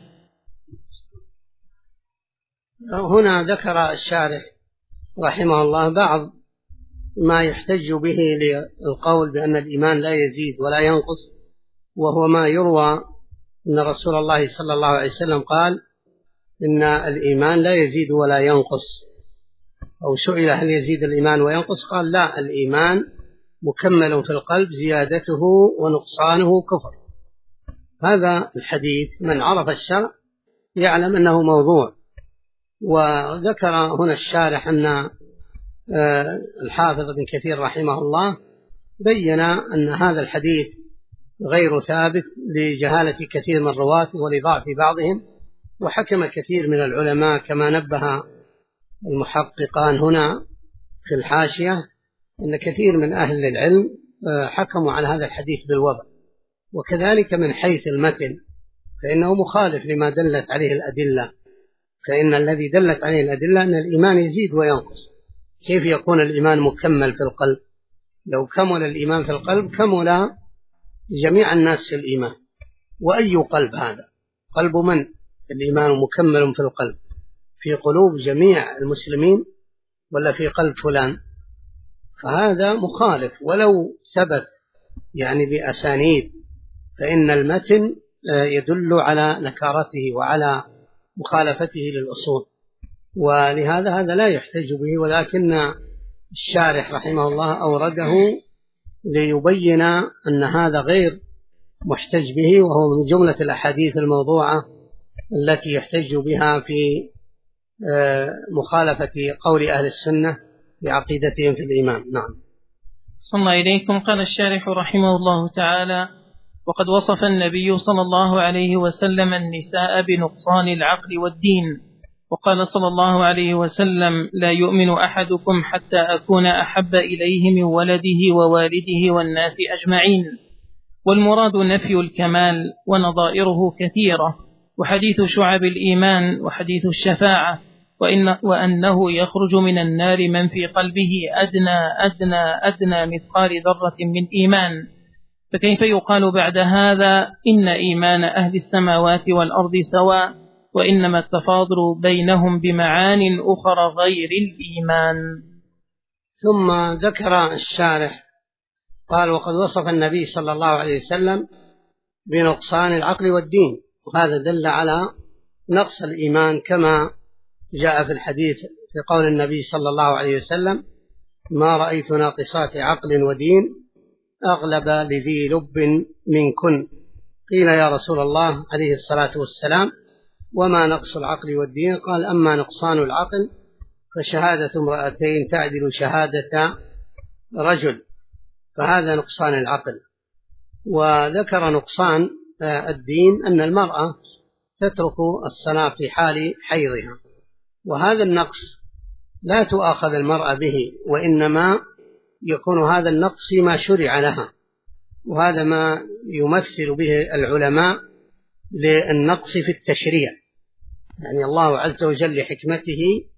Speaker 2: هنا ذكر الشارح رحمه الله بعض ما يحتج به للقول بأن الإيمان لا يزيد ولا ينقص، وهو ما يروى أن رسول الله صلى الله عليه وسلم قال: إن الإيمان لا يزيد ولا ينقص. أو سئل: هل يزيد الإيمان وينقص؟ قال: لا، الإيمان مكمل في القلب، زيادته ونقصانه كفر. هذا الحديث من عرف الشرع يعلم أنه موضوع. وذكر هنا الشارح أن الحافظ ابن كثير رحمه الله بين أن هذا الحديث غير ثابت لجهالة كثير من الرواة ولضعف بعضهم. وحكم كثير من العلماء كما نبه المحققان هنا في الحاشية أن كثير من أهل العلم حكموا على هذا الحديث بالوضع. وكذلك من حيث المتن فإنه مخالف لما دلت عليه الأدلة، فإن الذي دلت عليه الأدلة أن الإيمان يزيد وينقص. كيف يكون الإيمان مكمل في القلب؟ لو كمل الإيمان في القلب كمل جميع الناس في الإيمان. وأي قلب هذا؟ قلب من الإيمان مكمل في القلب؟ في قلوب جميع المسلمين ولا في قلب فلان؟ فهذا مخالف ولو ثبت يعني بأسانيد، فإن المتن يدل على نكارته وعلى مخالفته للأصول، ولهذا هذا لا يحتج به. ولكن الشارح رحمه الله أورده ليبين أن هذا غير محتج به، وهو من جملة الأحاديث الموضوعة التي يحتج بها في مخالفة قول أهل السنة بعقيدتهم في الإيمان. نعم.
Speaker 1: صلى الله إليكم. قال الشارح رحمه الله تعالى: وقد وصف النبي صلى الله عليه وسلم النساء بنقصان العقل والدين، وقال صلى الله عليه وسلم: لا يؤمن أحدكم حتى أكون أحب إليه من ولده ووالده والناس أجمعين. والمراد نفي الكمال، ونظائره كثيرة، وحديث شعب الإيمان، وحديث الشفاعة، وأنه يخرج من النار من في قلبه أدنى مثقال ذرة من إيمان. فكيف يقال بعد هذا إن إيمان أهل السماوات والأرض سواء، وإنما التفاضل بينهم بمعان أخرى غير الإيمان؟
Speaker 2: ثم ذكر الشارح قال: وقد وصف النبي صلى الله عليه وسلم بنقصان العقل والدين، وهذا دل على نقص الإيمان كما جاء في الحديث في قول النبي صلى الله عليه وسلم: ما رأيت ناقصات عقل ودين أغلب لذي لب منكن. قيل: يا رسول الله عليه الصلاة والسلام وما نقص العقل والدين؟ قال: أما نقصان العقل فشهادة امرأتين تعدل شهادة رجل، فهذا نقصان العقل. وذكر نقصان الدين أن المرأة تترك الصلاة في حال حيضها، وهذا النقص لا تؤاخذ المرأة به، وإنما يكون هذا النقص فيما شرع لها، وهذا ما يمثل به العلماء للنقص في التشريع. يعني الله عز وجل لحكمته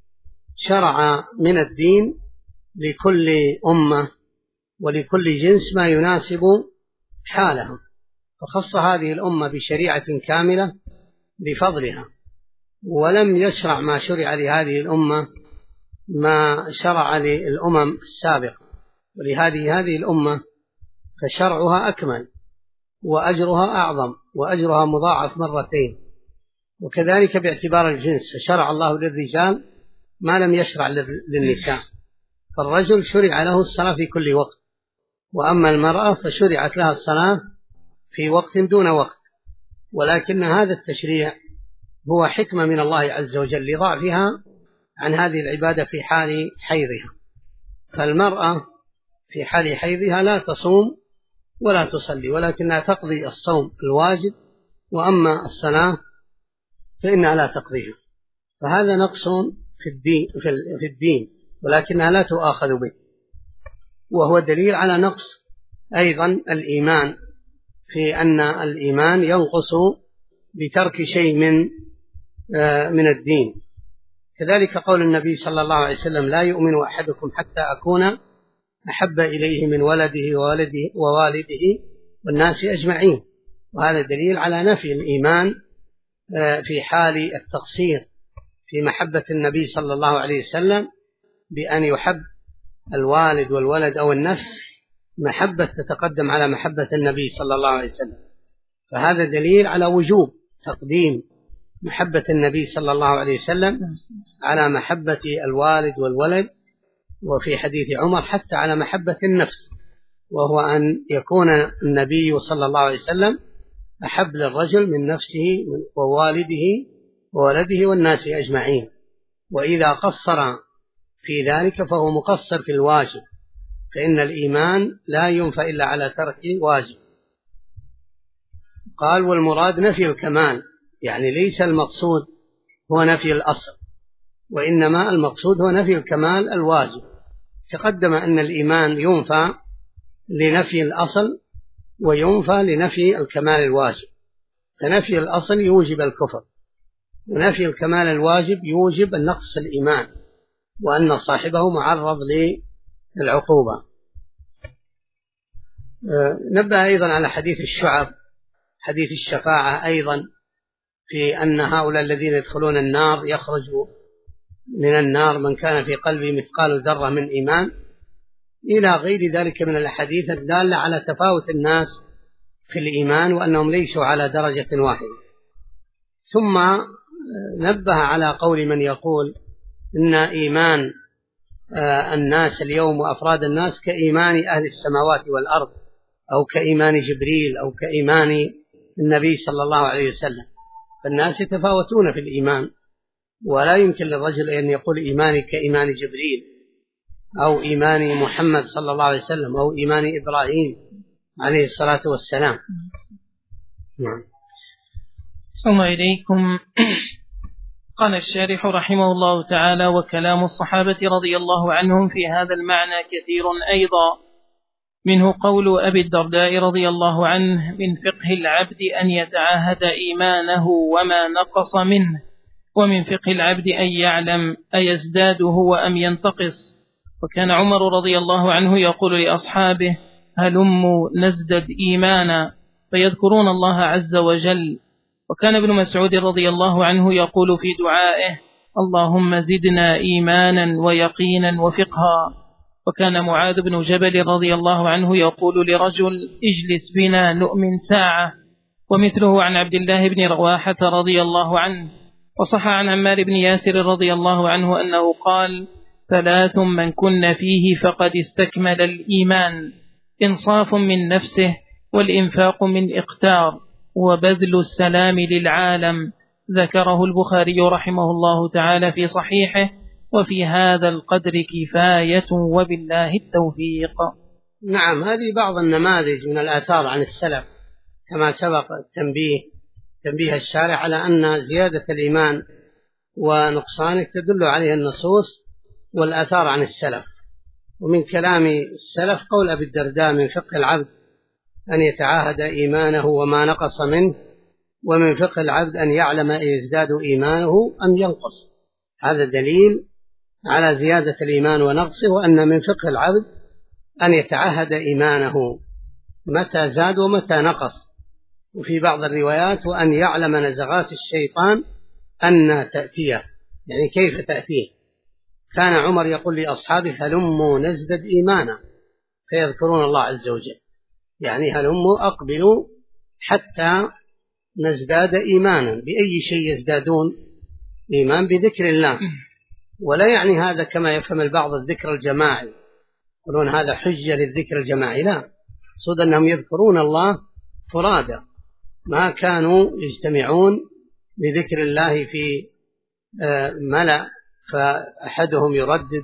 Speaker 2: شرع من الدين لكل أمة ولكل جنس ما يناسب حالهم، فخص هذه الأمة بشريعة كاملة لفضلها، ولم يشرع ما شرع لهذه الأمة ما شرع للأمم السابقة. ولهذه الأمة فشرعها أكمل وأجرها أعظم وأجرها مضاعف مرتين. وكذلك باعتبار الجنس، فشرع الله للرجال ما لم يشرع للنساء، فالرجل شرع له الصلاة في كل وقت، وأما المرأة فشرعت لها الصلاة في وقت دون وقت. ولكن هذا التشريع هو حكمة من الله عز وجل لضعفها عن هذه العبادة في حال حيضها. فالمرأة في حال حيضها لا تصوم ولا تصلي، ولكنها تقضي الصوم الواجب، وأما الصلاة فإنها لا تقضيها. فهذا نقص في الدين ولكنها لا تؤاخذ به، وهو دليل على نقص أيضا الإيمان، في أن الإيمان ينقص بترك شيء من الدين. كذلك قول النبي صلى الله عليه وسلم: لا يؤمن أحدكم حتى أكون أحب إليه من ولده ووالده والناس أجمعين. وهذا دليل على نفي الإيمان في حال التقصير في محبة النبي صلى الله عليه وسلم، بأن يحب الوالد والولد أو النفس محبة تتقدم على محبة النبي صلى الله عليه وسلم. فهذا دليل على وجوب تقديم محبة النبي صلى الله عليه وسلم على محبة الوالد والولد، وفي حديث عمر حتى على محبة النفس، وهو أن يكون النبي صلى الله عليه وسلم أحب للرجل من نفسه ووالده وولده والناس أجمعين. وإذا قصر في ذلك فهو مقصر في الواجب، فإن الإيمان لا ينفى إلا على ترك واجب. قال والمراد نفي الكمال، يعني ليس المقصود هو نفي الأصل، وإنما المقصود هو نفي الكمال الواجب. تقدم أن الإيمان ينفى لنفي الأصل وينفى لنفي الكمال الواجب، فنفي الأصل يوجب الكفر، ونفي الكمال الواجب يوجب النقص في الإيمان وأن صاحبه معرض للعقوبة. نبه أيضا على حديث الشعب، حديث الشفاعة أيضا، في أن هؤلاء الذين يدخلون النار يخرج من النار من كان في قلبه مثقال ذرة من إيمان، إلى غير ذلك من الأحاديث الدالة على تفاوت الناس في الإيمان وأنهم ليسوا على درجة واحدة. ثم نبه على قول من يقول إن إيمان الناس اليوم وأفراد الناس كإيمان أهل السماوات والأرض، أو كإيمان جبريل، أو كإيمان النبي صلى الله عليه وسلم، فالناس يتفاوتون في الإيمان، ولا يمكن للرجل أن يقول إيماني كإيمان جبريل، أو إيمان محمد صلى الله عليه وسلم، أو إيمان إبراهيم عليه الصلاة والسلام. نعم.
Speaker 1: صلى الله إليكم. قال الشارح رحمه الله تعالى: وكلام الصحابة رضي الله عنهم في هذا المعنى كثير أيضا، منه قول أبي الدرداء رضي الله عنه: من فقه العبد أن يتعاهد إيمانه وما نقص منه، ومن فقه العبد أن يعلم أيزداد هو أم ينتقص. وكان عمر رضي الله عنه يقول لأصحابه: هلموا نزدد إيمانا، فيذكرون الله عز وجل. وكان ابن مسعود رضي الله عنه يقول في دعائه: اللهم زدنا إيمانا ويقينا وفقها. وكان معاذ بن جبل رضي الله عنه يقول لرجل: اجلس بنا نؤمن ساعة. ومثله عن عبد الله بن رواحة رضي الله عنه. وصح عن عمار بن ياسر رضي الله عنه أنه قال: ثلاث من كن فيه فقد استكمل الإيمان: إنصاف من نفسه، والإنفاق من إقتار، وبذل السلام للعالم. ذكره البخاري رحمه الله تعالى في صحيحه. وفي هذا القدر كفاية، وبالله التوفيق.
Speaker 2: نعم، هذه بعض النماذج من الآثار عن السلف، كما سبق تنبيه الشارع على أن زيادة الإيمان ونقصانه تدل عليه النصوص والآثار عن السلف. ومن كلام السلف قول أبي الدرداء: من فقه العبد أن يتعاهد إيمانه وما نقص منه، ومن فقه العبد أن يعلم يزداد إيمانه أم ينقص. هذا دليل على زيادة الإيمان ونقصه، وأن من فقه العبد أن يتعاهد إيمانه متى زاد ومتى نقص. وفي بعض الروايات: وأن يعلم نزغات الشيطان أن تأتيه، يعني كيف تأتيه. كان عمر يقول لأصحابه: هلموا نزدد إيمانا، فيذكرون الله عز وجل، يعني هلموا أقبلوا حتى نزداد إيمانا. بأي شيء يزدادون إيمان؟ بذكر الله. ولا يعني هذا كما يفهم البعض الذكر الجماعي، يقولون هذا حجة للذكر الجماعي، لا، صد أنهم يذكرون الله فرادى، ما كانوا يجتمعون بذكر الله في ملأ فأحدهم يردد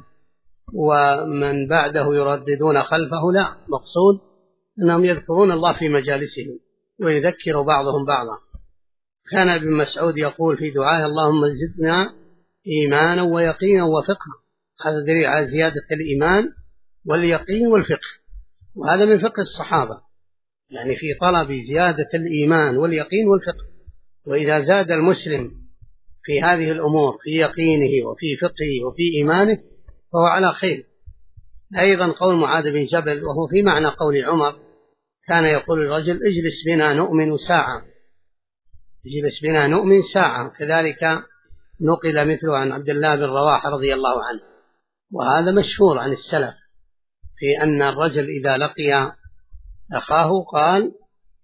Speaker 2: ومن بعده يرددون خلفه، لا، مقصود أنهم يذكرون الله في مجالسهم ويذكر بعضهم بعضا. كان ابن مسعود يقول في دعائه: اللهم زدنا إيمانا ويقينا وفقها. هذا دليل على زيادة الإيمان واليقين والفقه، وهذا من فقه الصحابة، يعني في طلب زيادة الإيمان واليقين والفقه. وإذا زاد المسلم في هذه الأمور، في يقينه وفي فقهه وفي إيمانه، فهو على خير. أيضا قول معاذ بن جبل، وهو في معنى قول عمر، كان يقول الرجل: اجلس بنا نؤمن ساعة، اجلس بنا نؤمن ساعة. كذلك نقل مثله عن عبد الله بن رواحة رضي الله عنه. وهذا مشهور عن السلف في أن الرجل إذا لقي أخاه قال: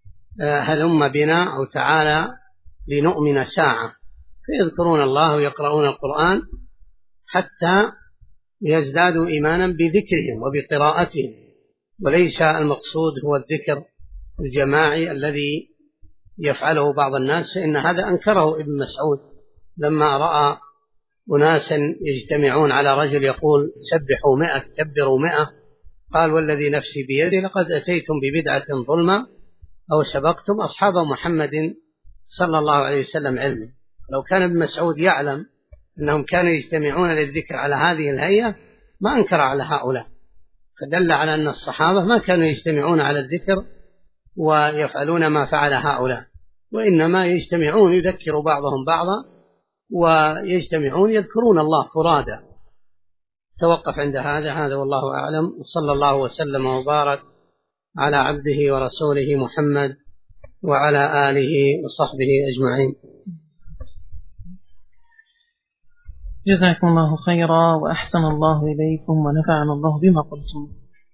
Speaker 2: هلم بنا، أو تعالى لنؤمن ساعة، فيذكرون الله ويقرؤون القرآن حتى يزدادوا إيمانا بذكرهم وبقراءتهم. وليس المقصود هو الذكر الجماعي الذي يفعله بعض الناس، فإن هذا أنكره ابن مسعود لما رأى أناسا يجتمعون على رجل يقول: سبحوا 100 كبروا 100، قال: والذي نفسي بيده لقد أتيتم ببدعة ظلمة أو سبقتم أصحاب محمد صلى الله عليه وسلم علما. لو كان ابن مسعود يعلم أنهم كانوا يجتمعون للذكر على هذه الهيئة ما أنكر على هؤلاء، فدل على أن الصحابة ما كانوا يجتمعون على الذكر ويفعلون ما فعل هؤلاء، وإنما يجتمعون يذكر بعضهم بعضا ويجتمعون يذكرون الله فرادا. توقف عند هذا والله أعلم، وصلى الله وسلم وبارك على عبده ورسوله محمد وعلى آله وصحبه أجمعين.
Speaker 1: جزاكم الله خيرا وأحسن الله إليكم ونفعنا الله بما قلتم.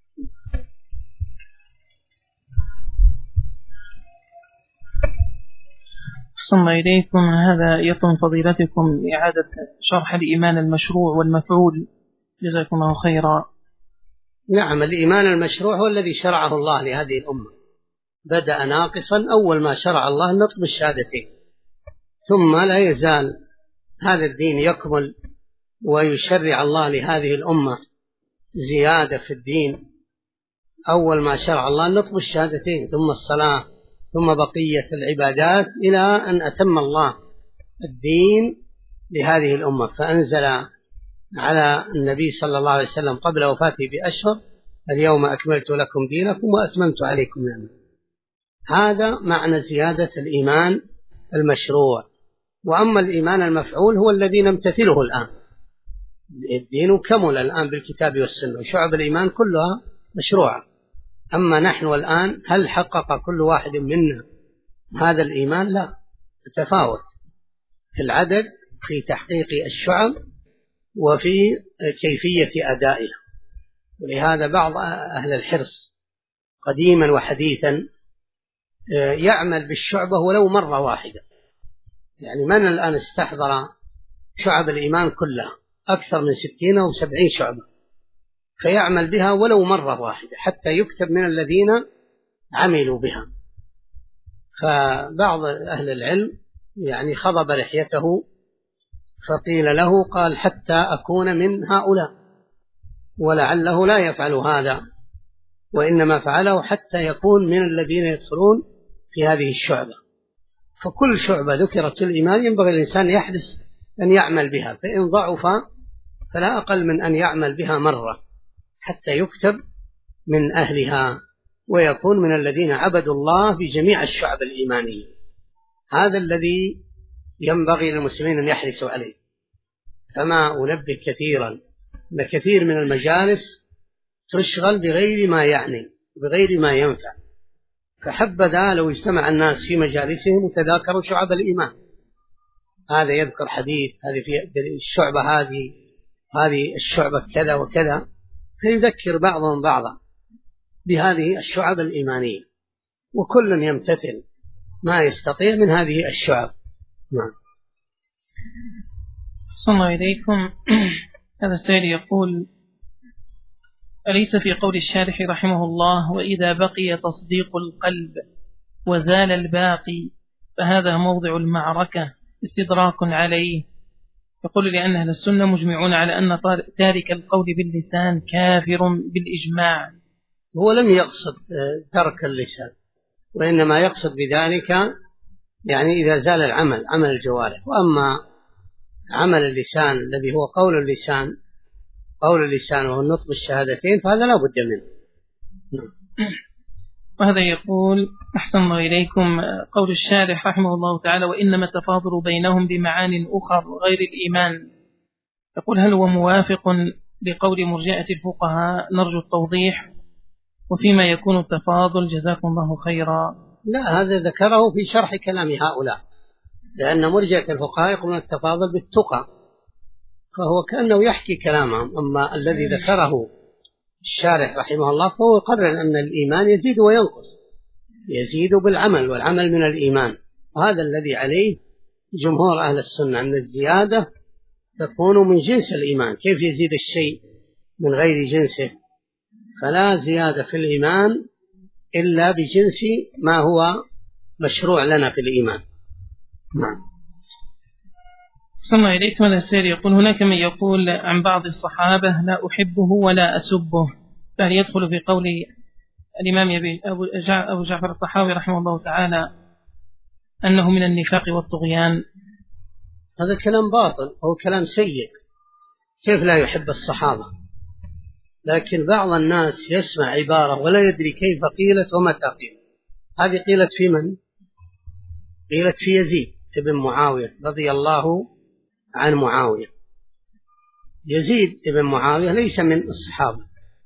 Speaker 1: أحسن إليكم. هذا يطلب فضيلتكم إعادة شرح الإيمان المشروع والمفعول، جزاكم الله خيرا.
Speaker 2: نعم، الإيمان المشروع هو الذي شرعه الله لهذه الأمة، بدأ ناقصا، أول ما شرع الله النطق بالشهادتين، ثم لا يزال هذا الدين يكمل ويشرع الله لهذه الأمة زيادة في الدين. أول ما شرع الله النطق بالشهادتين، ثم الصلاة، ثم بقية العبادات، إلى أن أتم الله الدين لهذه الأمة، فأنزل على النبي صلى الله عليه وسلم قبل وفاته بأشهر: اليوم أكملت لكم دينكم وأتممت عليكم نعمتي. هذا معنى زيادة الإيمان المشروع. وأما الإيمان المفعول هو الذي نمتثله الآن. الدين كمل الآن بالكتاب والسنة، وشعب الإيمان كلها مشروعة. أما نحن الآن هل حقق كل واحد منا هذا الإيمان؟ لا، تفاوت في العدد، في تحقيق الشعب، وفي كيفية أدائها. ولهذا بعض أهل الحرص قديما وحديثا يعمل بالشعبة ولو مرة واحدة. يعني من الآن استحضر شعب الإيمان كلها أكثر من 60 أو 70 شعبة، فيعمل بها ولو مرة واحدة حتى يكتب من الذين عملوا بها. فبعض أهل العلم يعني خضب لحيته فقيل له، قال: حتى أكون من هؤلاء. ولعله لا يفعل هذا، وإنما فعله حتى يكون من الذين يدخلون في هذه الشعبة. فكل شعبة ذكرت الإيمان ينبغي الإنسان يحرص أن يعمل بها، فإن ضعف فلا أقل من أن يعمل بها مرة حتى يكتب من أهلها، ويكون من الذين عبدوا الله بجميع الشعب الإيمانية. هذا الذي ينبغي للمسلمين أن يحرصوا عليه. فما أنبه كثيرا أن كثير من المجالس تشغل بغير ما يعني، بغير ما ينفع. فحبذا لو اجتمع الناس في مجالسهم وتذاكروا شعب الإيمان، هذا يذكر حديث، هذه في الشعبة، هذه الشعبة كذا وكذا، فيذكر بعضهم بعضا بهذه الشعب الإيمانية، وكل يمتثل ما يستطيع من هذه الشعب. نعم.
Speaker 1: صلى الله إليكم. هذا السائل يقول: أليس في قول الشارح رحمه الله: وإذا بقي تصديق القلب وزال الباقي فهذا موضع المعركة، استدراك عليه؟ يقول: لأن أهل السنة مجمعون على أن تارك القول باللسان كافر بالإجماع.
Speaker 2: هو لم يقصد ترك اللسان، وإنما يقصد بذلك يعني إذا زال العمل، عمل الجوارح. وأما عمل اللسان الذي هو قول اللسان وهو النطق بالشهادتين فهذا لا بد منه.
Speaker 1: وهذا يقول: أحسن الله إليكم، قول الشارح رحمه الله تعالى: وإنما التفاضل بينهم بمعان أخر غير الإيمان. يقول: هل هو موافق لقول مرجئة الفقهاء؟ نرجو التوضيح. وفيما يكون التفاضل؟ جزاكم الله خيرا.
Speaker 2: لا، هذا ذكره في شرح كلام هؤلاء، لأن مرجئة الفقهاء يقولون التفاضل بالتقى، فهو كأنه يحكي كلامهم. أما الذي ذكره الشارح رحمه الله فهو قرر أن الإيمان يزيد وينقص، يزيد بالعمل، والعمل من الإيمان. وهذا الذي عليه جمهور أهل السنة، أن الزيادة تكون من جنس الإيمان. كيف يزيد الشيء من غير جنسه؟ فلا زيادة في الإيمان إلا بجنس ما هو مشروع لنا في الإيمان. نعم.
Speaker 1: صلى الله إليكم. هذا السائل يقول: هناك من يقول عن بعض الصحابة: لا أحبه ولا أسبه، فهل يدخل في قول الإمام أبو جعفر الطحاوي رحمه الله تعالى أنه من النفاق والطغيان؟
Speaker 2: هذا كلام باطل أو كلام سيء. كيف لا يحب الصحابة؟ لكن بعض الناس يسمع عبارة ولا يدري كيف قيلت ومتى قيلت. هذه قيلت في من؟ قيلت في يزيد ابن معاوية رضي الله عن معاوية. يزيد ابن معاوية ليس من الصحابة،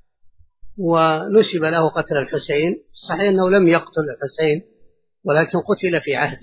Speaker 2: ونسب له قتل الحسين. صحيح أنه لم يقتل الحسين ولكن قتل في عهده.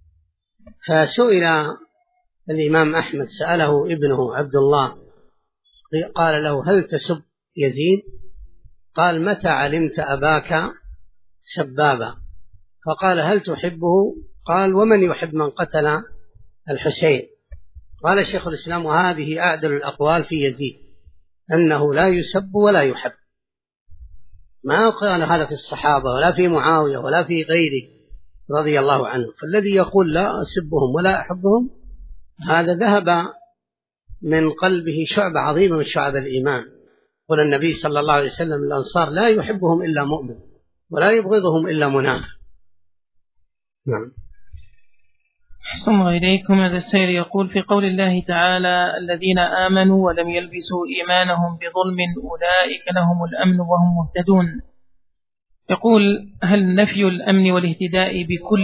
Speaker 2: فسئل الإمام أحمد، سأله ابنه عبد الله قال له: هل تسب يزيد؟ قال: متى علمت أباك سبابا؟ فقال: هل تحبه؟ قال: ومن يحب من قتل الحسين؟ قال شيخ الإسلام: وهذه أعدل الأقوال في يزيد، أنه لا يسب ولا يحب. ما قال هذا في الصحابة ولا في معاوية ولا في غيره رضي الله عنه. فالذي يقول لا أسبهم ولا أحبهم هذا ذهب من قلبه شعبة عظيمة من شعب الإيمان. قال النبي صلى الله عليه وسلم: الأنصار لا يحبهم إلا مؤمن ولا يبغضهم إلا منافق. نعم.
Speaker 1: أحسن الله إليكم. هذا السائل يقول: في قول الله تعالى: الذين آمنوا ولم يلبسوا إيمانهم بظلم أولئك لهم الأمن وهم مهتدون، يقول: هل نفي الأمن والاهتداء بكل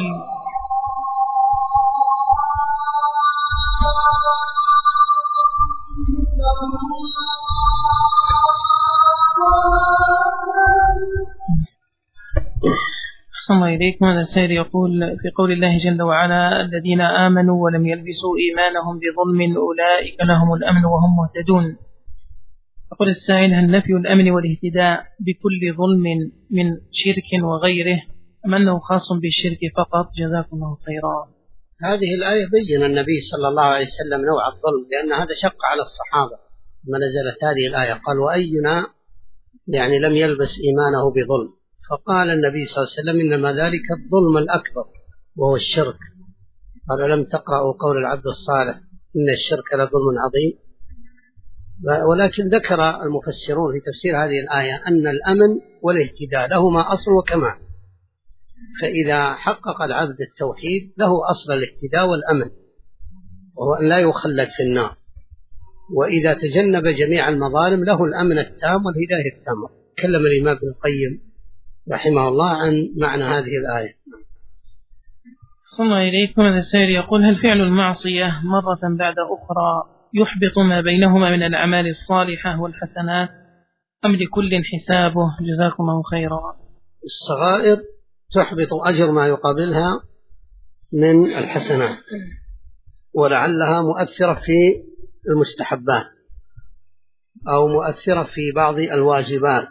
Speaker 1: أحسن الله إليكم. هذا السائل يقول: في قول الله جل وعلا: الذين آمنوا ولم يلبسوا إيمانهم بظلم أولئك لهم الأمن وهم مهتدون، يقول السائل: هل نفي الأمن والاهتداء بكل ظلم من شرك وغيره أم أنه خاص بالشرك فقط؟ جزاكم الله خيرا.
Speaker 2: هذه الآية بين النبي صلى الله عليه وسلم نوع الظلم، لأن هذا شق على الصحابة ما نزلت هذه الآية. قال: وأينا يعني لم يلبس إيمانه بظلم. فقال النبي صلى الله عليه وسلم: إنما ذلك الظلم الأكبر وهو الشرك. قال: لم تقرأوا قول العبد الصالح إن الشرك لظلم عظيم؟ ولكن ذكر المفسرون في تفسير هذه الآية أن الأمن والاهتداء لهما أصل وكمال. فإذا حقق العبد التوحيد له أصل الاهتداء والأمن، وهو أن لا يخلد في النار. وإذا تجنب جميع المظالم له الأمن التام والهداية التامة. تكلم الإمام ابن القيم رحمه الله عن معنى هذه الآية.
Speaker 1: صلى الله إليكم. هذا السائل يقول: هل فعل المعصية مرة بعد أخرى يحبط ما بينهما من الأعمال الصالحة والحسنات أم لكل حسابه؟ جزاكم الله خيرا.
Speaker 2: الصغائر تحبط أجر ما يقابلها من الحسنات، ولعلها مؤثرة في المستحبات أو مؤثرة في بعض الواجبات.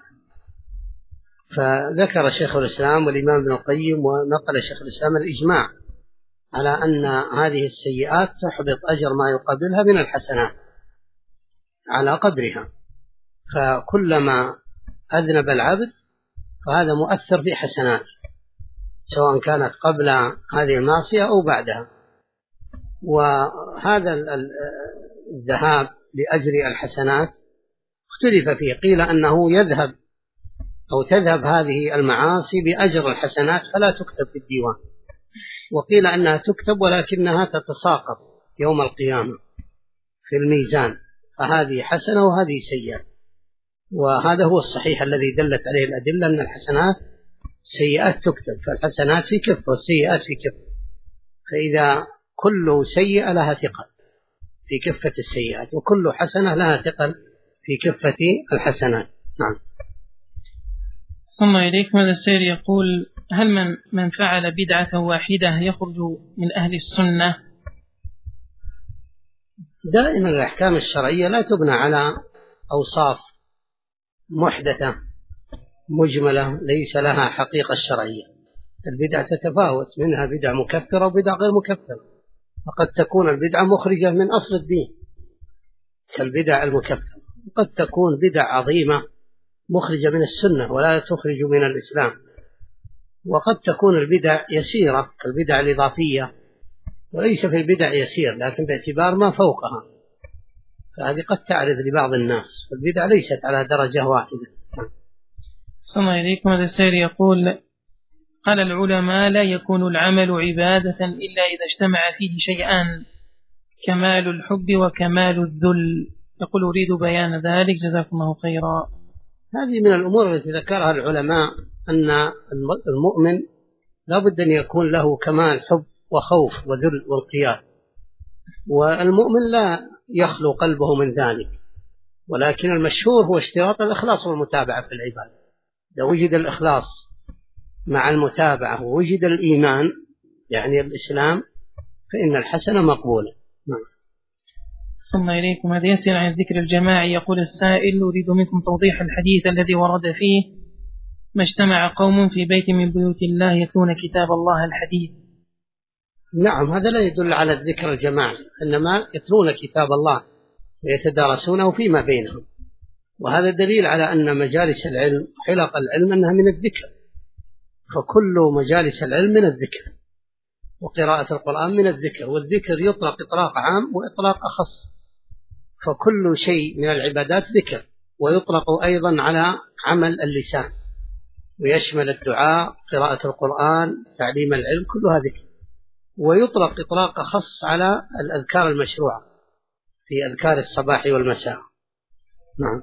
Speaker 2: فذكر شيخ الإسلام والإمام ابن القيم ونقل شيخ الإسلام الإجماع على أن هذه السيئات تحبط أجر ما يقابلها من الحسنات على قدرها. فكلما أذنب العبد فهذا مؤثر في حسنات، سواء كانت قبل هذه المعصية أو بعدها. وهذا الذهاب لأجر الحسنات اختلف فيه. قيل أنه يذهب أو تذهب هذه المعاصي بأجر الحسنات فلا تكتب في الديوان، وقيل أنها تكتب ولكنها تتساقط يوم القيامة في الميزان، فهذه حسنة وهذه سيئة. وهذا هو الصحيح الذي دلت عليه الأدلة، أن الحسنات سيئات تكتب، فالحسنات في كفة والسيئات في كفة. فإذا كل سيئة لها ثقل في كفة السيئات، وكل حسنة لها ثقل في كفة الحسنات. نعم.
Speaker 1: صلى الله إليكم. هذا السائل يقول: هل من فعل بدعة واحدة يخرج من أهل السنة؟
Speaker 2: دائما الأحكام الشرعية لا تبنى على أوصاف محدثة مجملة ليس لها حقيقة شرعية. البدعة تتفاوت، منها بدعة مكفرة وبدعة غير مكفرة، وقد تكون البدعة مخرجة من أصل الدين كالبدع المكفرة، وقد تكون بدع عظيمة مخرجة من السنة ولا تخرج من الإسلام، وقد تكون البدع يسيرة كالبدع الإضافية وليس في البدع يسير لكن باعتبار ما فوقها، فهذه قد تعرض لبعض الناس، فالبدع ليست على درجة واحدة.
Speaker 1: صلى إليكم. هذا السائل يقول: قال العلماء: لا يكون العمل عبادة إلا إذا اجتمع فيه شيئان: كمال الحب وكمال الذل. يقول: أريد بيان ذلك جزاكم الله خيرا.
Speaker 2: هذه من الأمور التي ذكرها العلماء، أن المؤمن لا بد أن يكون له كمال حب وخوف وذل وانقياد، والمؤمن لا يخلو قلبه من ذلك، ولكن المشهور هو اشتراط الإخلاص والمتابعة في العبادة. إذا وجد الإخلاص مع المتابعة ووجد الإيمان يعني الإسلام فإن الحسنة مقبولة.
Speaker 1: ثم إليكم. هذا يسأل عن الذكر الجماعي. يقول السائل: أريد منكم توضيح الحديث الذي ورد فيه: ما اجتمع قوم في بيت من بيوت الله يتلون كتاب الله الحديث.
Speaker 2: نعم، هذا لا يدل على الذكر الجماعي، إنما يتلون كتاب الله ويتدارسونه فيما بينهم، وهذا دليل على أن مجالس العلم حلق العلم أنها من الذكر، فكل مجالس العلم من الذكر، وقراءة القرآن من الذكر، والذكر يطلق إطلاق عام وإطلاق أخص، فكل شيء من العبادات ذكر، ويطلق أيضا على عمل اللسان، ويشمل الدعاء، قراءة القرآن، تعليم العلم، كلها ذكر. ويطلق إطلاق أخص على الأذكار المشروعة في أذكار الصباح والمساء. نعم.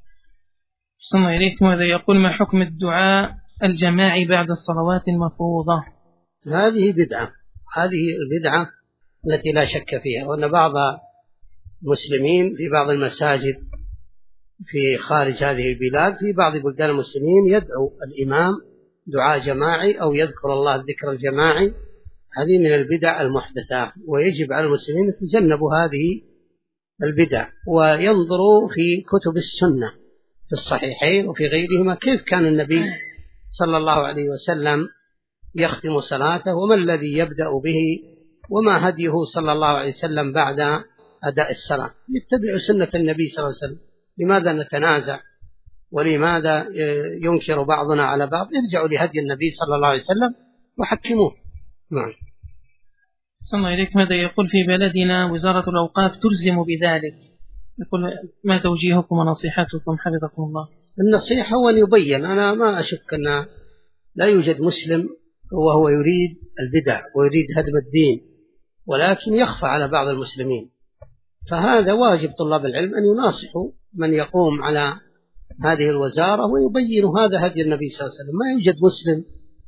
Speaker 1: ثم إليكم. هذا يقول: ما حكم الدعاء الجماعي بعد الصلوات المفروضة؟
Speaker 2: هذه بدعة، هذه البدعة التي لا شك فيها، وأن بعض المسلمين في بعض المساجد في خارج هذه البلاد في بعض بلدان المسلمين يدعو الإمام دعاء جماعي أو يذكر الله الذكر الجماعي. هذه من البدع المحدثة، ويجب على المسلمين يتجنبوا هذه البدع، وينظروا في كتب السنة في الصحيحين وفي غيرهما كيف كان النبي صلى الله عليه وسلم يختم صلاته، وما الذي يبدأ به، وما هديه صلى الله عليه وسلم بعد أداء الصلاة. يتبع سنة النبي صلى الله عليه وسلم. لماذا نتنازع ولماذا ينكر بعضنا على بعض؟ ارجعوا لهدي النبي صلى الله عليه وسلم وحكموه. نعم.
Speaker 1: ثم إليك. ماذا يقول: في بلدنا وزارة الأوقاف تلزم بذلك. يقول: ما توجيهكم ونصيحتكم حفظكم الله؟
Speaker 2: النصيحة هو أن يبين. أنا ما أشك أن لا يوجد مسلم وهو يريد البدع ويريد هدم الدين، ولكن يخفى على بعض المسلمين، فهذا واجب طلاب العلم أن يناصحوا من يقوم على هذه الوزارة ويبينوا هذا هدي النبي صلى الله عليه وسلم. ما يوجد مسلم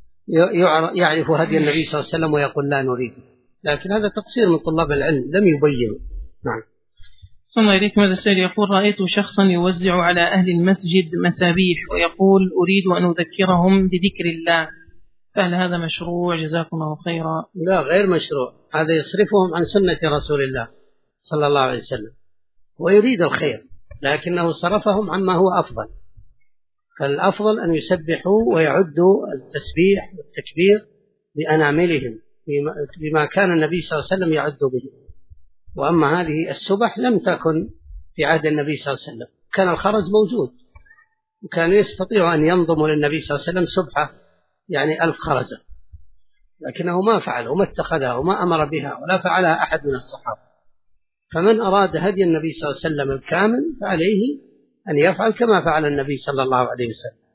Speaker 2: يعرف هدي النبي صلى الله عليه وسلم ويقول لا نريد، لكن هذا تقصير من طلاب العلم، لم يبينوا. نعم.
Speaker 1: ثم إليكم. هذا السائل يقول: رأيت شخصا يوزع على أهل المسجد مسابيح ويقول: أريد أن أذكرهم بذكر الله، فهل هذا مشروع؟ جزاكم الله خيرا.
Speaker 2: لا، غير مشروع، هذا يصرفهم عن سنة رسول الله صلى الله عليه وسلم، ويريد الخير لكنه صرفهم عما هو أفضل. فالأفضل أن يسبحوا ويعدوا التسبيح والتكبير بأناملهم بما كان النبي صلى الله عليه وسلم يعد به. وأما هذه السبح لم تكن في عهد النبي صلى الله عليه وسلم، كان الخرز موجود وكان يستطيع أن ينظم للنبي صلى الله عليه وسلم سبحة يعني 1000 خرزة، لكنه ما فعل وما اتخذها وما أمر بها ولا فعلها أحد من الصحابة. فمن أراد هدي النبي صلى الله عليه وسلم الكامل فعليه أن يفعل كما فعل النبي صلى الله عليه وسلم.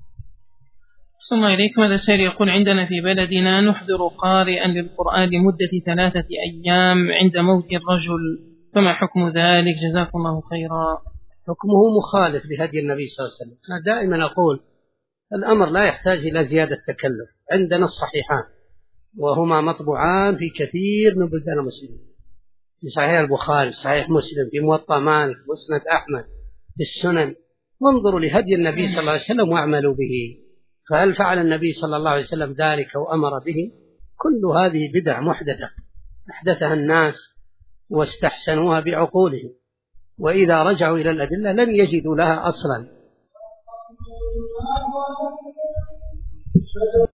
Speaker 1: ثم إليكم. هذا السائل يقول: عندنا في بلدنا نحضر قارئا للقرآن لمدة 3 أيام عند موت الرجل، فما حكم ذلك؟ جزاكم الله خيرا.
Speaker 2: حكمه مخالف لهدي النبي صلى الله عليه وسلم. أنا دائما أقول الأمر لا يحتاج إلى زيادة تكلف. عندنا الصحيحان وهما مطبوعان في كثير من بلدان المسلمين، في صحيح البخاري، صحيح مسلم، في موطأ مالك، مسند أحمد، في السنن. وانظروا لهدي النبي صلى الله عليه وسلم واعملوا به. فهل فعل النبي صلى الله عليه وسلم ذلك وأمر به؟ كل هذه بدع محدثة أحدثها الناس واستحسنوها بعقولهم، وإذا رجعوا إلى الأدلة لن يجدوا لها أصلا.